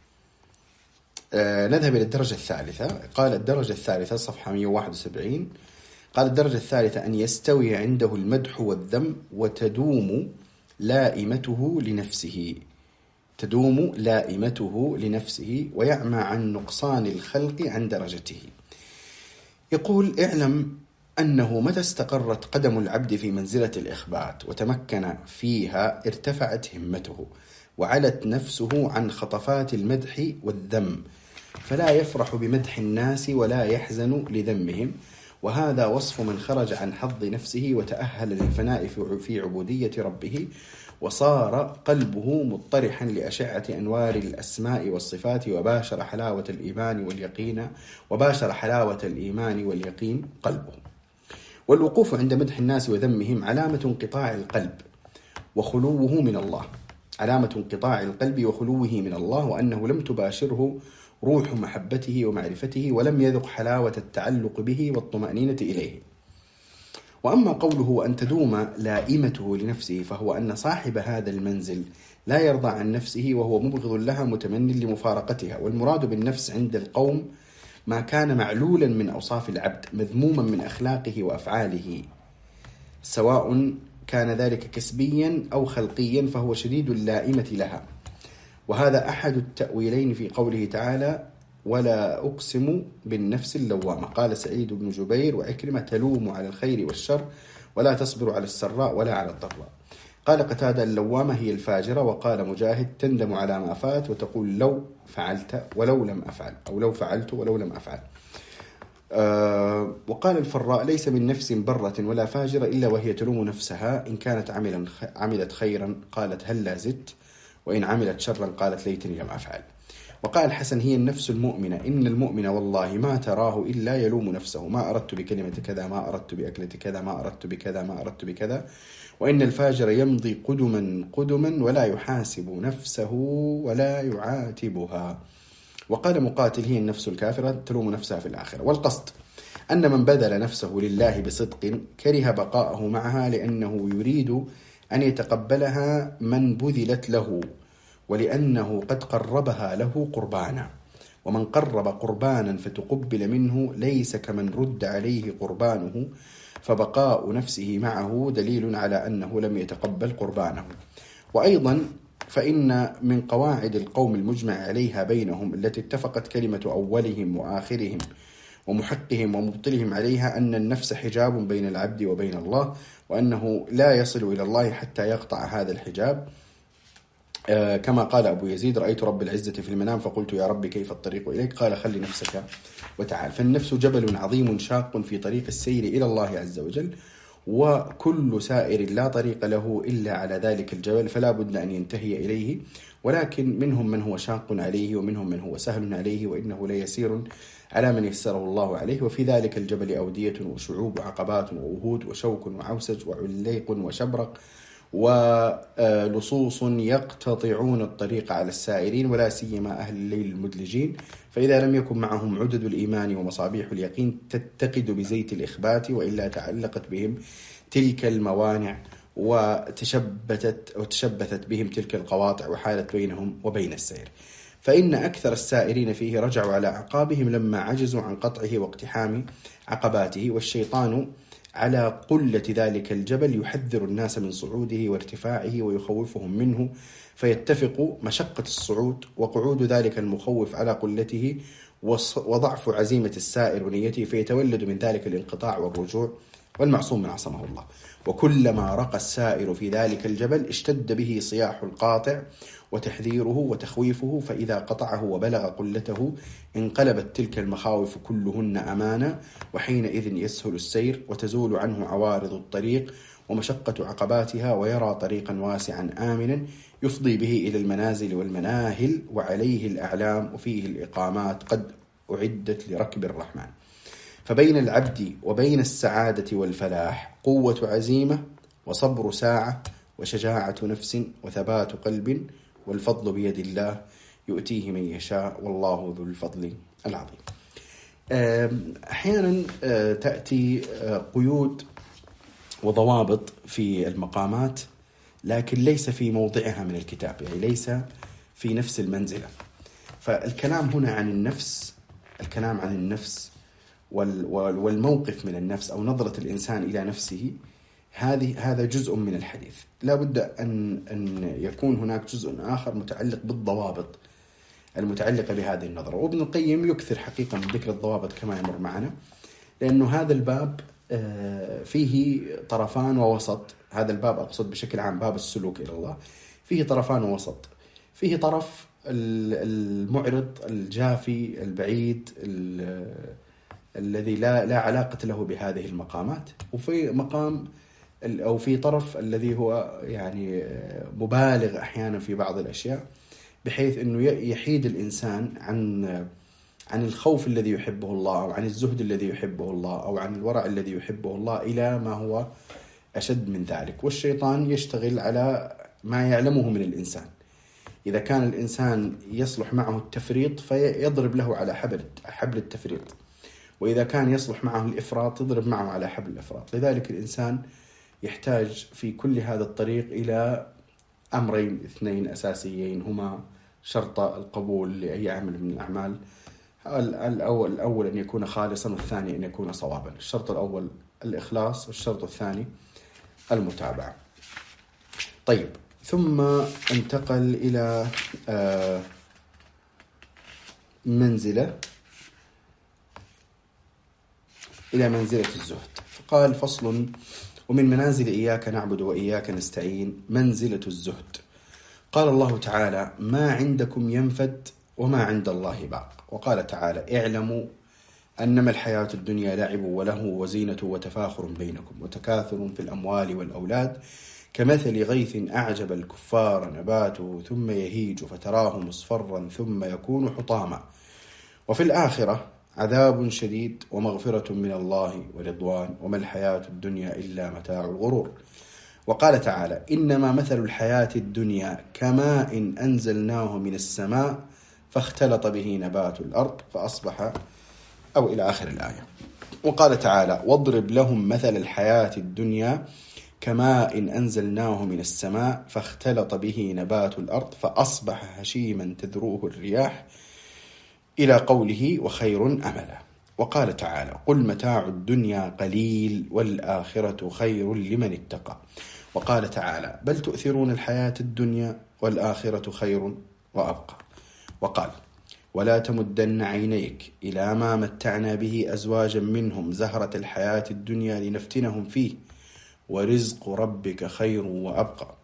آه نذهب إلى الدرجة الثالثة. قال الدرجة الثالثة صفحة مئة وواحد وسبعين. قال الدرجة الثالثة أن يستوي عنده المدح والذم وتدوم لائمته لنفسه تدوم لائمته لنفسه ويعمى عن نقصان الخلق عن درجته. يقول اعلم أنه متى استقرت قدم العبد في منزلة الإخبات وتمكن فيها ارتفعت همته وعلت نفسه عن خطفات المدح والذم، فلا يفرح بمدح الناس ولا يحزن لذمهم، وهذا وصف من خرج عن حظ نفسه وتأهل للفناء في عبودية ربه، وصار قلبه مطرحا لأشعة أنوار الأسماء والصفات، وباشر حلاوة الإيمان واليقين وباشر حلاوة الإيمان واليقين قلبه. والوقوف عند مدح الناس وذمهم علامة انقطاع القلب وخلوه من الله علامة انقطاع القلب وخلوه من الله وأنه لم تباشره روح محبته ومعرفته ولم يذق حلاوة التعلق به والطمأنينة إليه. وأما قوله أن تدوم لائمته لنفسه فهو أن صاحب هذا المنزل لا يرضى عن نفسه وهو مبغض لها متمن لمفارقتها. والمراد بالنفس عند القوم ما كان معلولا من أوصاف العبد مذموما من أخلاقه وأفعاله، سواء كان ذلك كسبيا أو خلقيا، فهو شديد اللائمة لها. وهذا أحد التأويلين في قوله تعالى ولا أقسم بالنفس اللوامة. قال سعيد بن جبير وعكرمة تلوم على الخير والشر ولا تصبر على السراء ولا على الضراء. قال قتادة اللوامة هي الفاجرة. وقال مجاهد تندم على ما فات وتقول لو فعلت ولو لم أفعل، أو لو فعلت ولو لم أفعل. أه وقال الفراء ليس من نفس برة ولا فاجرة إلا وهي تلوم نفسها، إن كانت عملا عملت خيرا قالت هل لا زدت، وإن عملت شرا قالت ليتني لم أفعل. وقال الحسن هي النفس المؤمنة، إن المؤمن والله ما تراه إلا يلوم نفسه، ما أردت بكلمة كذا، ما أردت بأكلة كذا، ما أردت بكذا، ما أردت بكذا. وإن الفاجر يمضي قدما قدما ولا يحاسب نفسه ولا يعاتبها. وقال مقاتل هي النفس الكافرة تلوم نفسها في الآخرة. والقصد أن من بذل نفسه لله بصدق كره بقاءه معها لأنه يريد أن يتقبلها من بذلت له، ولأنه قد قربها له قربانا، ومن قرب قربانا فتقبل منه ليس كمن رد عليه قربانه، فبقاء نفسه معه دليل على أنه لم يتقبل قربانه. وأيضا فإن من قواعد القوم المجمع عليها بينهم التي اتفقت كلمة أولهم وآخرهم ومحقهم ومبطلهم عليها أن النفس حجاب بين العبد وبين الله، وأنه لا يصل إلى الله حتى يقطع هذا الحجاب. كما قال أبو يزيد: رأيت رب العزة في المنام فقلت يا رب كيف الطريق إليك؟ قال: خلي نفسك وتعال. فالنفس جبل عظيم شاق في طريق السير إلى الله عز وجل، وكل سائر لا طريق له إلا على ذلك الجبل، فلا بد أن ينتهي إليه، ولكن منهم من هو شاق عليه ومنهم من هو سهل عليه، وإنه ليسير على من يسره الله عليه. وفي ذلك الجبل أودية وشعوب وعقبات ووهود وشوك وعوسج وعليق وشبرق ولصوص يقتطعون الطريق على السائرين، ولا سيما أهل الليل المدلجين، فإذا لم يكن معهم عدد الإيمان ومصابيح اليقين تتقد بزيت الإخبات، وإلا تعلقت بهم تلك الموانع وتشبتت وتشبثت بهم تلك القواطع وحالت بينهم وبين السير. فإن أكثر السائرين فيه رجعوا على أعقابهم لما عجزوا عن قطعه واقتحام عقباته، والشيطان على قلة ذلك الجبل يحذر الناس من صعوده وارتفاعه ويخوفهم منه، فيتفق مشقة الصعود وقعود ذلك المخوف على قلته وضعف عزيمة السائر ونيته، فيتولد من ذلك الانقطاع والرجوع، والمعصوم من عصمه الله. وكلما رقى السائر في ذلك الجبل اشتد به صياح القاطع وتحذيره وتخويفه، فإذا قطعه وبلغ قلته انقلبت تلك المخاوف كلهن أمانا، وحينئذ يسهل السير وتزول عنه عوارض الطريق ومشقة عقباتها، ويرى طريقا واسعا آمنا يفضي به إلى المنازل والمناهل، وعليه الأعلام وفيه الإقامات قد أعدت لركب الرحمن. فبين العبد وبين السعادة والفلاح قوة عزيمة وصبر ساعة وشجاعة نفس وثبات قلب، والفضل بيد الله يؤتيه من يشاء والله ذو الفضل العظيم. أحيانا تأتي قيود وضوابط في المقامات لكن ليس في موضعها من الكتاب، يعني ليس في نفس المنزلة. فالكلام هنا عن النفس، الكلام عن النفس والموقف من النفس أو نظرة الإنسان إلى نفسه، هذه هذا جزء من الحديث. لا بد أن أن يكون هناك جزء آخر متعلق بالضوابط المتعلقة بهذه النظرة. وابن القيم يكثر حقيقة من ذكر الضوابط كما يمر معنا، لأنه هذا الباب فيه طرفان ووسط. هذا الباب أقصد بشكل عام باب السلوك إلى الله، فيه طرفان ووسط. فيه طرف المعرض الجافي البعيد الذي لا لا علاقة له بهذه المقامات، وفي مقام أو في طرف الذي هو يعني مبالغ أحيانا في بعض الأشياء، بحيث أنه يحيد الإنسان عن عن الخوف الذي يحبه الله، أو عن الزهد الذي يحبه الله، أو عن الورع الذي يحبه الله، إلى ما هو أشد من ذلك. والشيطان يشتغل على ما يعلمه من الإنسان. إذا كان الإنسان يصلح معه التفريط فيضرب له على حبل حبل التفريط، وإذا كان يصلح معه الإفراط يضرب معه على حبل الإفراط. لذلك الإنسان يحتاج في كل هذا الطريق إلى أمرين اثنين أساسيين، هما شرط القبول لأي عمل من الأعمال. الأول, الأول أن يكون خالصا، والثاني أن يكون صوابا. الشرط الأول الإخلاص، والشرط الثاني المتابعة. طيب، ثم انتقل إلى منزلة إلى منزلة الزهد، فقال: فصل: ومن منازل إياك نعبد وإياك نستعين منزلة الزهد. قال الله تعالى: ما عندكم ينفد وما عند الله باق. وقال تعالى: اعلموا أنما الحياة الدنيا لعب وله وزينة وتفاخر بينكم وتكاثر في الأموال والأولاد كمثل غيث أعجب الكفار نباته ثم يهيج فتراه مصفرا ثم يكون حطاما وفي الآخرة عذاب شديد ومغفرة من الله ورضوان وما الحياة الدنيا إلا متاع الغرور. وقال تعالى: إنما مثل الحياة الدنيا كماء إن أنزلناه من السماء فاختلط به نبات الأرض فأصبح، أو إلى آخر الآية. وقال تعالى: واضرب لهم مثل الحياة الدنيا كماء إن أنزلناه من السماء فاختلط به نبات الأرض فأصبح هشيما تذروه الرياح، إلى قوله: وخير أملا. وقال تعالى: قل متاع الدنيا قليل والآخرة خير لمن اتقى. وقال تعالى: بل تؤثرون الحياة الدنيا والآخرة خير وأبقى. وقال: ولا تمدن عينيك إلى ما متعنا به أزواجا منهم زهرة الحياة الدنيا لنفتنهم فيه ورزق ربك خير وأبقى.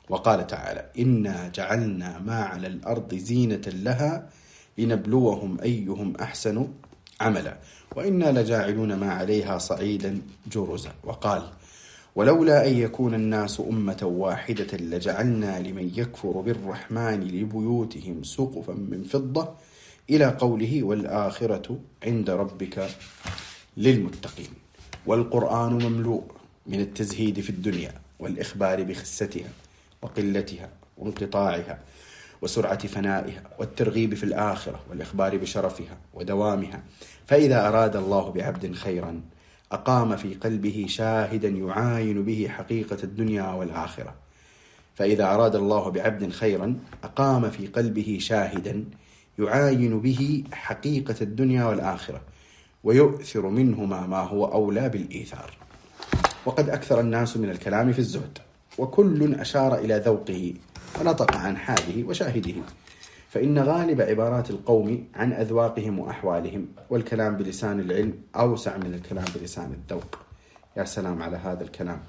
وقال تعالى: إنا جعلنا ما على الأرض زينة لها لنبلوهم أيهم أحسن عملا وإنا لجاعلون ما عليها صعيدا جرزا. وقال: ولولا أن يكون الناس أمة واحدة لجعلنا لمن يكفر بالرحمن لبيوتهم سقفا من فضة، إلى قوله: والآخرة عند ربك للمتقين. والقرآن مملوء من التزهيد في الدنيا والإخبار بخستها وقلتها وانقطاعها وسرعة فنائها، والترغيب في الآخرة والإخبار بشرفها ودوامها. فإذا أراد الله بعبد خيرا أقام في قلبه شاهدا يعاين به حقيقة الدنيا والآخرة. فإذا أراد الله بعبد خيرا أقام في قلبه شاهدا يعاين به حقيقة الدنيا والآخرة، ويؤثر منهما ما هو أولى بالإيثار. وقد أكثر الناس من الكلام في الزهد، وكل أشار إلى ذوقه ونطق عن حاله وشاهده، فإن غالب عبارات القوم عن أذواقهم وأحوالهم، والكلام بلسان العلم أوسع من الكلام بلسان الذوق. يا سلام على هذا الكلام.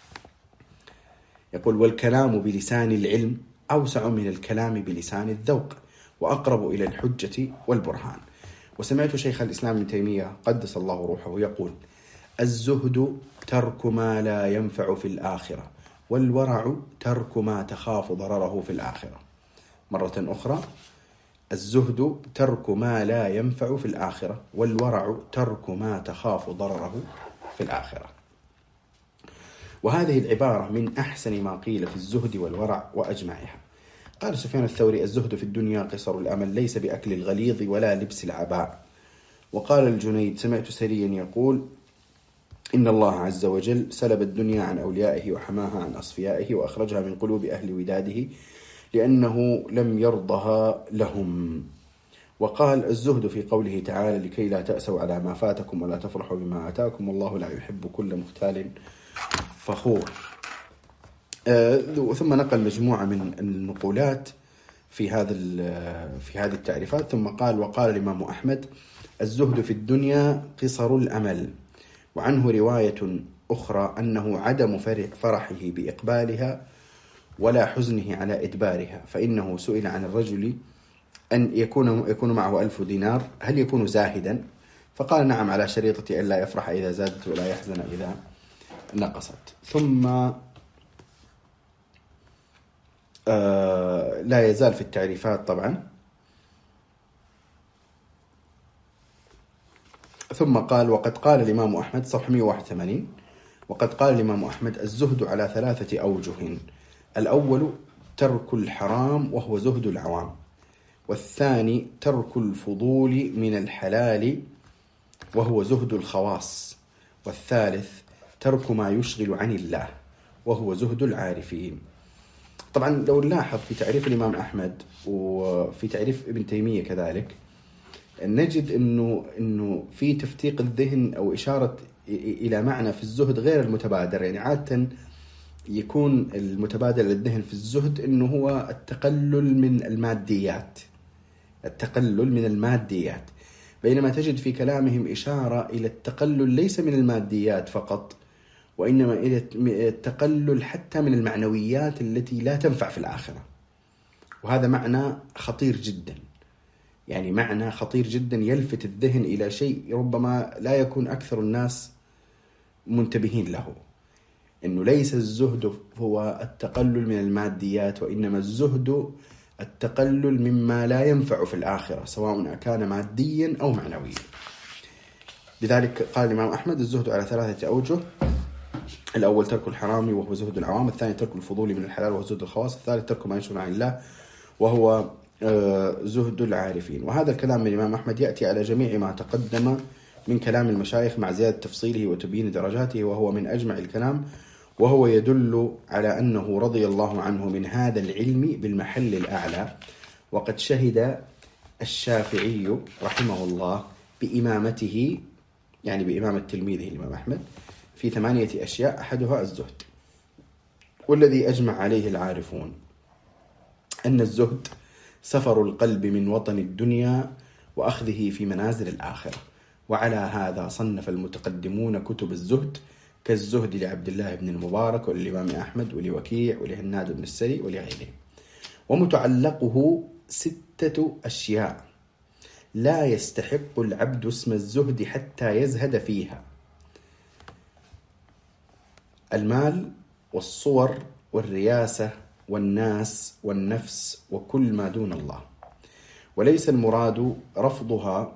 يقول: والكلام بلسان العلم أوسع من الكلام بلسان الذوق، وأقرب إلى الحجة والبرهان. وسمعت شيخ الإسلام ابن تيمية قدس الله روحه يقول: الزهد ترك ما لا ينفع في الآخرة، والورع ترك ما تخاف ضرره في الآخرة. مرة أخرى: الزهد ترك ما لا ينفع في الآخرة، والورع ترك ما تخاف ضرره في الآخرة. وهذه العبارة من أحسن ما قيل في الزهد والورع وأجمعها. قال سفيان الثوري: الزهد في الدنيا قصر الأمل، ليس بأكل الغليظ ولا لبس العباء. وقال الجنيد: سمعت سريا يقول: إن الله عز وجل سلب الدنيا عن أوليائه وحماها عن أصفيائه وأخرجها من قلوب أهل وداده لأنه لم يرضها لهم. وقال: الزهد في قوله تعالى: لكي لا تأسوا على ما فاتكم ولا تفرحوا بما آتاكم والله لا يحب كل مختال فخور. آه ثم نقل مجموعة من النقولات في هذا في هذه التعريفات، ثم قال: وقال الإمام أحمد: الزهد في الدنيا قصر الأمل. وعنه رواية أخرى أنه عدم فرحه بإقبالها ولا حزنه على إدبارها، فإنه سئل عن الرجل أن يكون يكون معه ألف دينار هل يكون زاهدا؟ فقال: نعم، على شريطة أن لا يفرح إذا زادت ولا يحزن إذا نقصت. ثم آه لا يزال في التعريفات طبعا. ثم قال: وقد قال الإمام أحمد، صفحة مئة وواحد وثمانين، وقد قال الإمام أحمد: الزهد على ثلاثة أوجه. الأول ترك الحرام وهو زهد العوام، والثاني ترك الفضول من الحلال وهو زهد الخواص، والثالث ترك ما يشغل عن الله وهو زهد العارفين. طبعا لو نلاحظ في تعريف الإمام أحمد وفي تعريف ابن تيمية كذلك نجد إنه إنه في تفتيق الذهن أو إشارة إلى معنى في الزهد غير المتبادر. يعني عادة يكون المتبادر للذهن في الزهد إنه هو التقلل من الماديات، التقلل من الماديات، بينما تجد في كلامهم إشارة إلى التقلل ليس من الماديات فقط، وإنما إلى التقلل حتى من المعنويات التي لا تنفع في الآخرة. وهذا معنى خطير جدا، يعني معنى خطير جدا يلفت الذهن إلى شيء ربما لا يكون أكثر الناس منتبهين له، إنه ليس الزهد هو التقلل من الماديات، وإنما الزهد التقلل مما لا ينفع في الآخرة سواء كان ماديا أو معنويا. لذلك قال الإمام أحمد: الزهد على ثلاثة أوجه. الأول ترك الحرام وهو زهد العوام، الثاني ترك الفضول من الحلال وهو زهد الخواص، الثالث ترك ما يشغل عن الله وهو زهد العارفين. وهذا الكلام من الإمام أحمد يأتي على جميع ما تقدم من كلام المشايخ مع زيادة تفصيله وتبيين درجاته، وهو من أجمع الكلام، وهو يدل على أنه رضي الله عنه من هذا العلم بالمحل الأعلى. وقد شهد الشافعي رحمه الله بإمامته، يعني بإمامة تلميذه الإمام أحمد، في ثمانية أشياء، أحدها الزهد. والذي أجمع عليه العارفون أن الزهد سفر القلب من وطن الدنيا وأخذه في منازل الآخرة. وعلى هذا صنف المتقدمون كتب الزهد كالزهد لعبد الله بن المبارك وللإمام أحمد ولوكيع ولهناد بن السري ولغيره. ومتعلقه ستة أشياء لا يستحق العبد اسم الزهد حتى يزهد فيها: المال والصور والرياسة والناس والنفس وكل ما دون الله. وليس المراد رفضها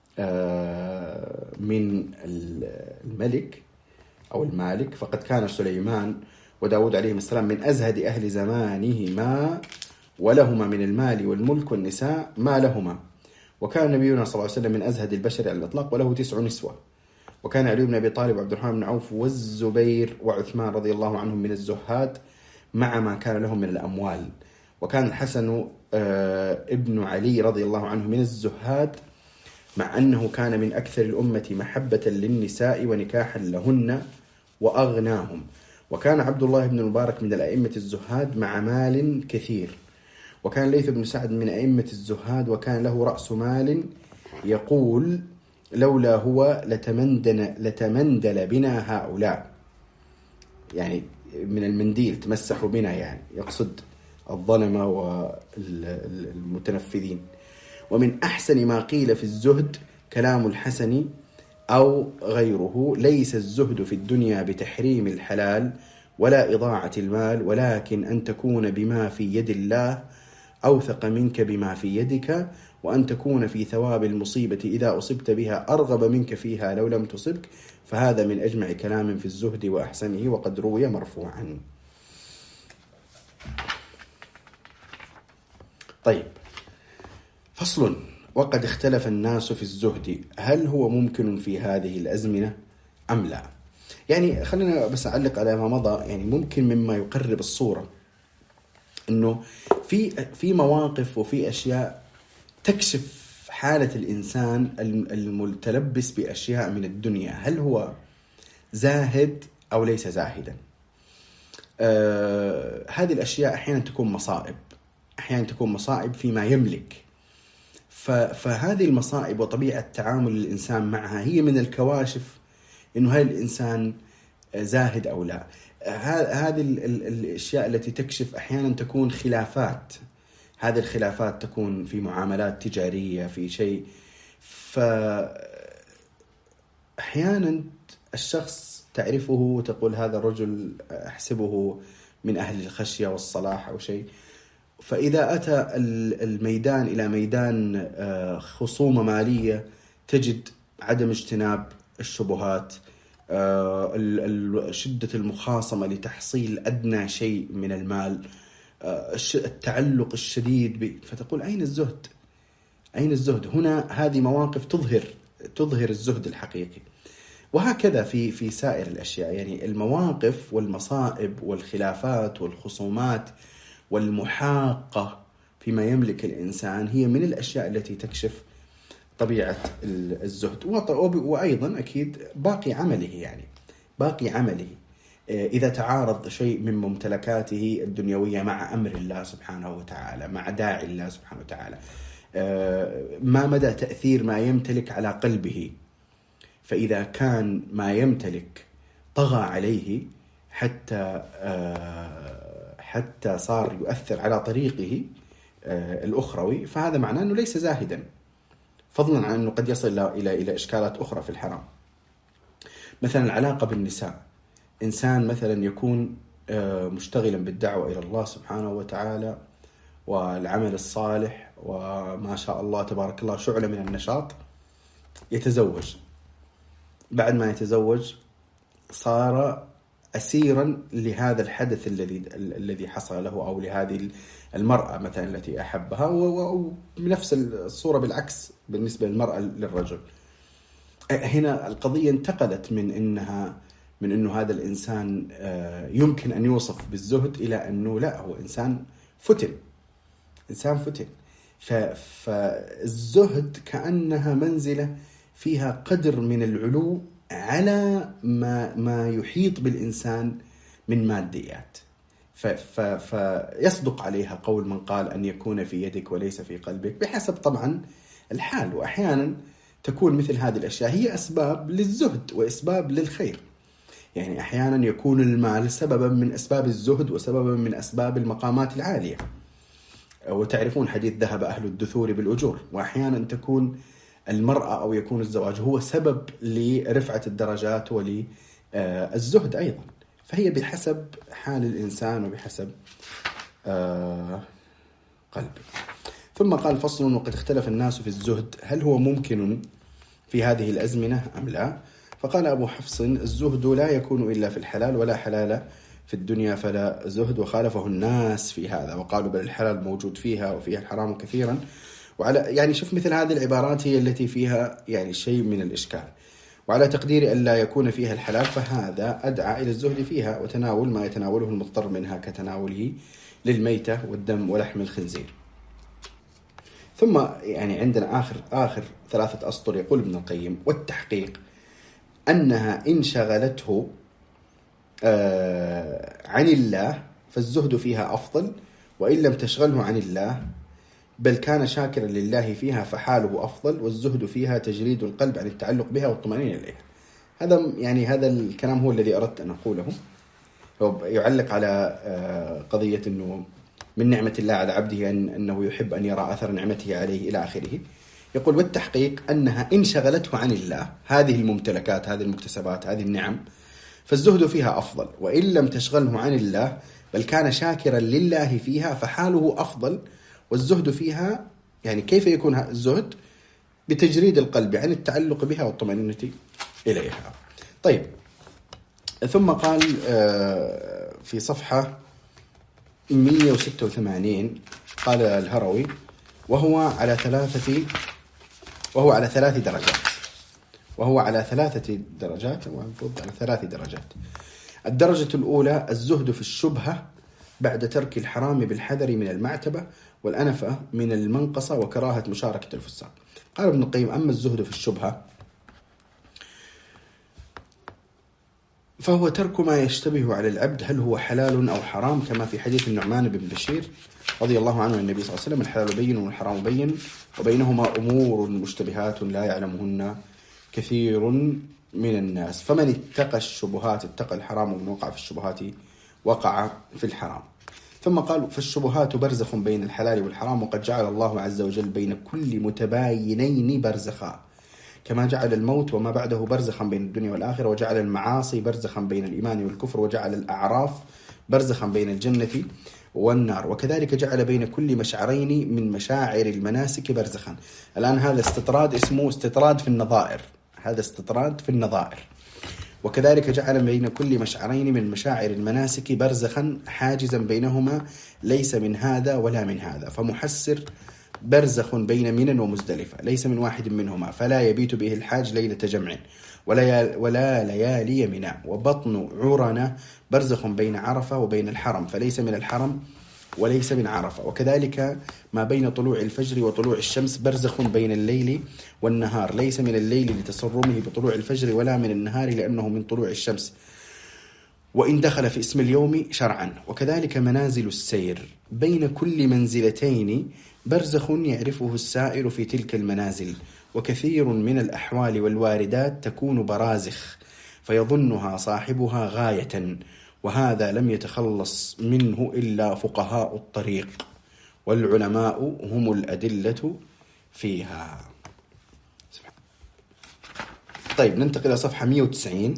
من الملك أو المالك، فقد كان سليمان وداود عليهم السلام من أزهد أهل زمانهما، ولهما من المال والملك والنساء ما لهما. وكان نبينا صلى الله عليه وسلم من أزهد البشر على الإطلاق وله تسع نسوة. وكان علي بن أبي طالب وعبد الرحمن بن عوف والزبير وعثمان رضي الله عنهم من الزهاد مع ما كان لهم من الأموال. وكان الحسن ابن علي رضي الله عنه من الزهاد مع أنه كان من أكثر الأمة محبة للنساء ونكاحا لهن وأغناهم. وكان عبد الله بن المبارك من الأئمة الزهاد مع مال كثير. وكان ليث بن سعد من أئمة الزهاد وكان له رأس مال يقول: لولا هو لتمندن لتمندل بنا هؤلاء، يعني من المنديل تمسحوا بنا، يعني يقصد الظلمة والمتنفذين. ومن أحسن ما قيل في الزهد كلام الحسن أو غيره: ليس الزهد في الدنيا بتحريم الحلال ولا إضاعة المال، ولكن أن تكون بما في يد الله أوثق منك بما في يدك، وأن تكون في ثواب المصيبة إذا أصبت بها أرغب منك فيها لو لم تصبك، فهذا من أجمع كلام في الزهد وأحسنه، وقد روي مرفوعا. طيب، فصل: وقد اختلف الناس في الزهد، هل هو ممكن في هذه الأزمنة أم لا؟ يعني خلينا بس أعلق على ما مضى. يعني ممكن مما يقرب الصورة إنه في في مواقف وفي أشياء تكشف حالة الإنسان المتلبس بأشياء من الدنيا، هل هو زاهد أو ليس زاهدا. آه هذه الأشياء أحيانا تكون مصائب، أحيانا تكون مصائب فيما يملك. فهذه المصائب وطبيعة تعامل الإنسان معها هي من الكواشف إنه هل الإنسان زاهد أو لا. هذه الأشياء التي تكشف أحيانا تكون خلافات، هذه الخلافات تكون في معاملات تجارية، في شيء. فأحيانا الشخص تعرفه وتقول هذا الرجل أحسبه من أهل الخشية والصلاح أو شيء، فإذا أتى الميدان إلى ميدان خصومة مالية تجد عدم اجتناب الشبهات، شدة المخاصمة لتحصيل أدنى شيء من المال، التعلق الشديد ب... فتقول أين الزهد؟ أين الزهد؟ هنا هذه مواقف تظهر تظهر الزهد الحقيقي. وهكذا في في سائر الأشياء، يعني المواقف والمصائب والخلافات والخصومات والمحاقة فيما يملك الإنسان هي من الأشياء التي تكشف طبيعة الزهد. وأيضا أكيد باقي عمله، يعني باقي عمله إذا تعارض شيء من ممتلكاته الدنيوية مع أمر الله سبحانه وتعالى، مع داعي الله سبحانه وتعالى، ما مدى تأثير ما يمتلك على قلبه. فإذا كان ما يمتلك طغى عليه حتى حتى صار يؤثر على طريقه الأخروي، فهذا معناه أنه ليس زاهدا، فضلا عن أنه قد يصل إلى إلى إشكالات أخرى في الحرام. مثلا العلاقة بالنساء، إنسان مثلا يكون مشتغلا بالدعوة إلى الله سبحانه وتعالى والعمل الصالح وما شاء الله تبارك الله شعلة من النشاط، يتزوج. بعد ما يتزوج صار أسيرا لهذا الحدث الذي الذي حصل له، أو لهذه المرأة مثلا التي أحبها، وبنفس الصورة بالعكس بالنسبة للمرأة للرجل. هنا القضية انتقلت من إنها من إنه هذا الإنسان يمكن أن يوصف بالزهد إلى أنه لا، هو إنسان فتن، إنسان فتن. فالزهد كأنها منزلة فيها قدر من العلو على ما ما يحيط بالإنسان من ماديات، فيصدق عليها قول من قال أن يكون في يدك وليس في قلبك، بحسب طبعا الحال. وأحيانا تكون مثل هذه الأشياء هي أسباب للزهد وأسباب للخير. يعني أحيانا يكون المال سببا من أسباب الزهد وسببا من أسباب المقامات العالية، وتعرفون حديث ذهب أهل الدثور بالأجور. وأحيانا تكون المرأة أو يكون الزواج هو سبب لرفعة الدرجات وللزهد أيضا، فهي بحسب حال الإنسان وبحسب قلبه. ثم قال فصل: وقد اختلف الناس في الزهد، هل هو ممكن في هذه الأزمنة أم لا؟ فقال أبو حفص: الزهد لا يكون إلا في الحلال، ولا حلال في الدنيا فلا زهد. وخالفه الناس في هذا وقالوا بل الحلال موجود فيها وفيها الحرام كثيرا. وعلى يعني شوف مثل هذه العبارات هي التي فيها يعني شيء من الإشكال. وعلى تقدير أن لا يكون فيها الحلال فهذا أدعى إلى الزهد فيها وتناول ما يتناوله المضطر منها كتناوله للميتة والدم ولحم الخنزير. ثم يعني عندنا آخر آخر ثلاثة أسطر. يقول ابن القيم: والتحقيق أنها إن شغلته عن الله فالزهد فيها أفضل، وإن لم تشغله عن الله بل كان شاكرا لله فيها فحاله أفضل، والزهد فيها تجريد القلب عن التعلق بها والطمأنينة إليها. هذا يعني هذا الكلام هو الذي أردت أن أقوله. يعلق على قضية أنه من نعمة الله على عبده أن أنه يحب أن يرى أثر نعمته عليه إلى آخره. يقول: والتحقيق أنها إن شغلته عن الله، هذه الممتلكات هذه المكتسبات هذه النعم، فالزهد فيها أفضل، وإن لم تشغله عن الله بل كان شاكرا لله فيها فحاله أفضل، والزهد فيها يعني كيف يكون الزهد؟ بتجريد القلب عن التعلق بها والطمأنينة إليها. طيب، ثم قال في صفحة مئة وستة وثمانين قال الهروي: وهو على ثلاثة وهو على ثلاث درجات وهو على ثلاثة درجات ومفروض على ثلاث درجات. الدرجة الأولى الزهد في الشبهة بعد ترك الحرام بالحذر من المعتبة والأنفة من المنقصة وكراهة مشاركة الفساق. قال ابن القيم: أما الزهد في الشبهة فهو ترك ما يشتبه على العبد هل هو حلال أو حرام، كما في حديث النعمان بن بشير رضي الله عنه النبي صلى الله عليه وسلم: الحلال بين والحرام بين وبينهما أمور مشتبهات لا يعلمهن كثير من الناس، فمن اتقى الشبهات اتقى الحرام، ومن وقع في الشبهات وقع في الحرام. ثم قال: فالشبهات برزخ بين الحلال والحرام، وقد جعل الله عز وجل بين كل متباينين برزخا، كما جعل الموت وما بعده برزخا بين الدنيا والآخرة، وجعل المعاصي برزخا بين الإيمان والكفر، وجعل الأعراف برزخا بين الجنة والنار، وكذلك جعل بين كل مشعرين من مشاعر المناسك برزخا. الآن هذا استطراد اسمه استطراد في النظائر، هذا استطراد في النظائر. وكذلك جعل بين كل مشعرين من مشاعر المناسك برزخا حاجزا بينهما ليس من هذا ولا من هذا، فمحسر برزخ بين منى ومزدلفة ليس من واحد منهما، فلا يبيت به الحاج ليلة جمع ولا, ولا ليالي منى. وبطن عرنة برزخ بين عرفة وبين الحرم، فليس من الحرم وليس من عرفة. وكذلك ما بين طلوع الفجر وطلوع الشمس برزخ بين الليل والنهار، ليس من الليل لتصرمه بطلوع الفجر ولا من النهار لأنه من طلوع الشمس، وإن دخل في اسم اليوم شرعا. وكذلك منازل السير بين كل منزلتين برزخ يعرفه السائر في تلك المنازل، وكثير من الأحوال والواردات تكون برازخ فيظنها صاحبها غاية، وهذا لم يتخلص منه إلا فقهاء الطريق، والعلماء هم الأدلة فيها. طيب، ننتقل إلى صفحة مئة وتسعين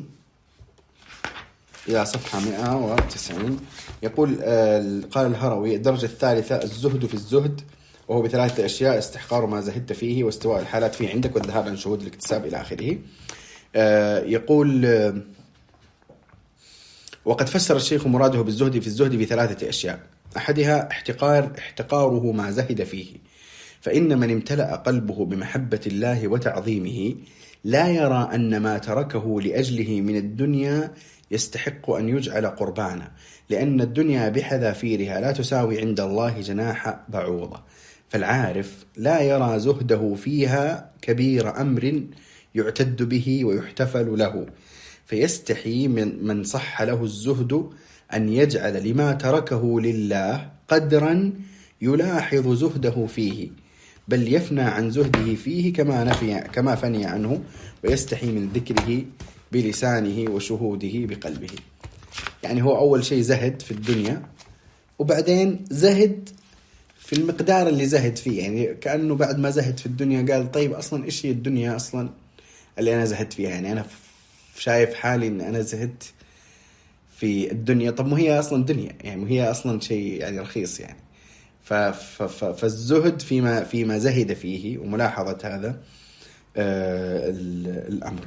إلى صفحة مئة وتسعين. يقول قال الهروي: الدرجة الثالثة الزهد في الزهد، وهو بثلاثة أشياء: استحقار ما زهدت فيه، واستواء الحالات فيه عندك، والذهاب عن شهود الاكتساب إلى آخره. يقول: وقد فسر الشيخ مراده بالزهد في الزهد بثلاثة أشياء: أحدها احتقار احتقاره ما زهد فيه، فإن من امتلأ قلبه بمحبة الله وتعظيمه لا يرى أن ما تركه لأجله من الدنيا يستحق أن يجعل قربانا، لأن الدنيا بحذافيرها لا تساوي عند الله جناح بعوضة. فالعارف لا يرى زهده فيها كبير أمر يعتد به ويحتفل له، فيستحي من من صح له الزهد أن يجعل لما تركه لله قدرا يلاحظ زهده فيه، بل يفنى عن زهده فيه كما نفي كما فني عنه، ويستحي من ذكره بلسانه وشهوده بقلبه. يعني هو أول شيء زهد في الدنيا، وبعدين زهد في المقدار اللي زهد فيه. يعني كأنه بعد ما زهد في الدنيا قال طيب أصلا إيش هي الدنيا أصلا اللي أنا زهدت فيها؟ يعني أنا شايف حالي إن أنا زهدت في الدنيا، طب ما هي أصلا دنيا، يعني هي أصلا شيء يعني رخيص يعني. فالزهد فيما فيما زهد فيه، وملاحظة هذا آه الأمر.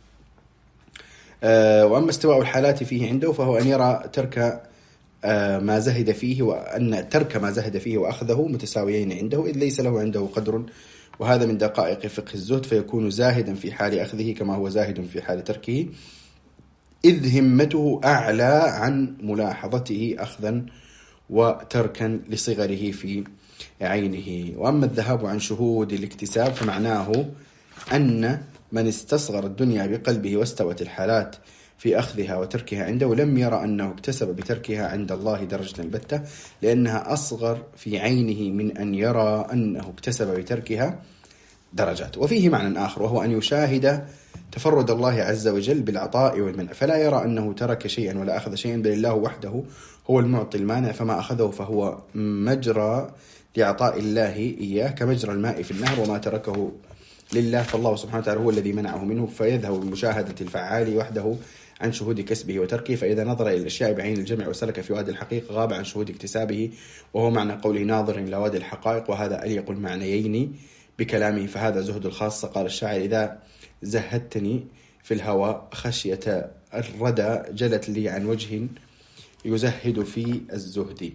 آه وأما استواء الحالات فيه عنده فهو أن يرى ترك آه ما زهد فيه، وأن ترك ما زهد فيه وأخذه متساويين عنده، إذ ليس له عنده قدر، وهذا من دقائق فقه الزهد، فيكون زاهدا في حال أخذه كما هو زاهد في حال تركه، إذ همته أعلى عن ملاحظته أخذا وتركا لصغره في عينه. وأما الذهاب عن شهود الاكتساب فمعناه أن من استصغر الدنيا بقلبه واستوت الحالات في أخذها وتركها عنده لم يرى أنه اكتسب بتركها عند الله درجة البتة، لأنها أصغر في عينه من أن يرى أنه اكتسب بتركها درجات. وفيه معنى آخر، وهو أن يشاهد تفرد الله عز وجل بالعطاء والمنع، فلا يرى أنه ترك شيئا ولا أخذ شيئا، بل الله وحده هو المعطي المانع، فما أخذه فهو مجرى لعطاء الله إياه كمجرى الماء في النهر، وما تركه لله فالله سبحانه وتعالى هو الذي منعه منه، فيذهب بمشاهدة الفعال وحده عن شهود كسبه وتركه. فإذا نظر إلى الأشياء بعين الجمع وسلك في وادي الحقيقة غاب عن شهود اكتسابه، وهو معنى قوله ناظر إلى وادي الحقائق، وهذا أليق المعنيين بكلامه، فهذا زهد الخاصة. قال الشاعر إذا زهدتني في الهوى خشية الردى جلت لي عن وجه يزهد في الزهد.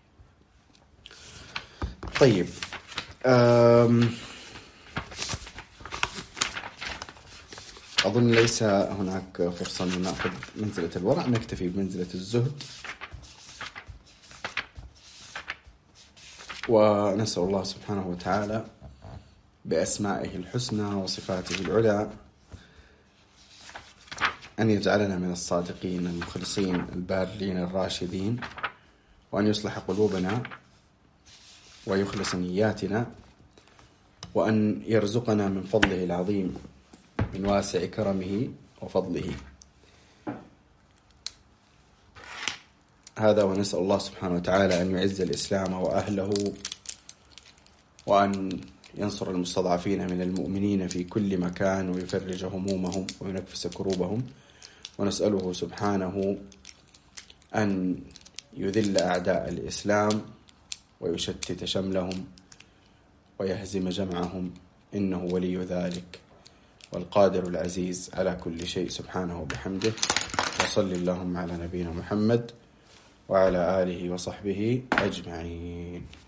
طيب أظن ليس هناك فرصة أن نأخذ منزلة الورع، نكتفي بمنزلة الزهد، ونسأل الله سبحانه وتعالى بأسمائه الحسنى وصفاته العلى أن يجعلنا من الصادقين المخلصين البارين الراشدين، وأن يصلح قلوبنا ويخلص نياتنا، وأن يرزقنا من فضله العظيم من واسع كرمه وفضله. هذا، ونسأل الله سبحانه وتعالى أن يعز الإسلام وأهله، وأن ينصر المستضعفين من المؤمنين في كل مكان، ويفرج همومهم وينفس كروبهم. ونسأله سبحانه أن يذل أعداء الإسلام ويشتت شملهم ويهزم جمعهم، إنه ولي ذلك والقادر العزيز على كل شيء سبحانه وبحمده. وصل اللهم على نبينا محمد وعلى آله وصحبه أجمعين.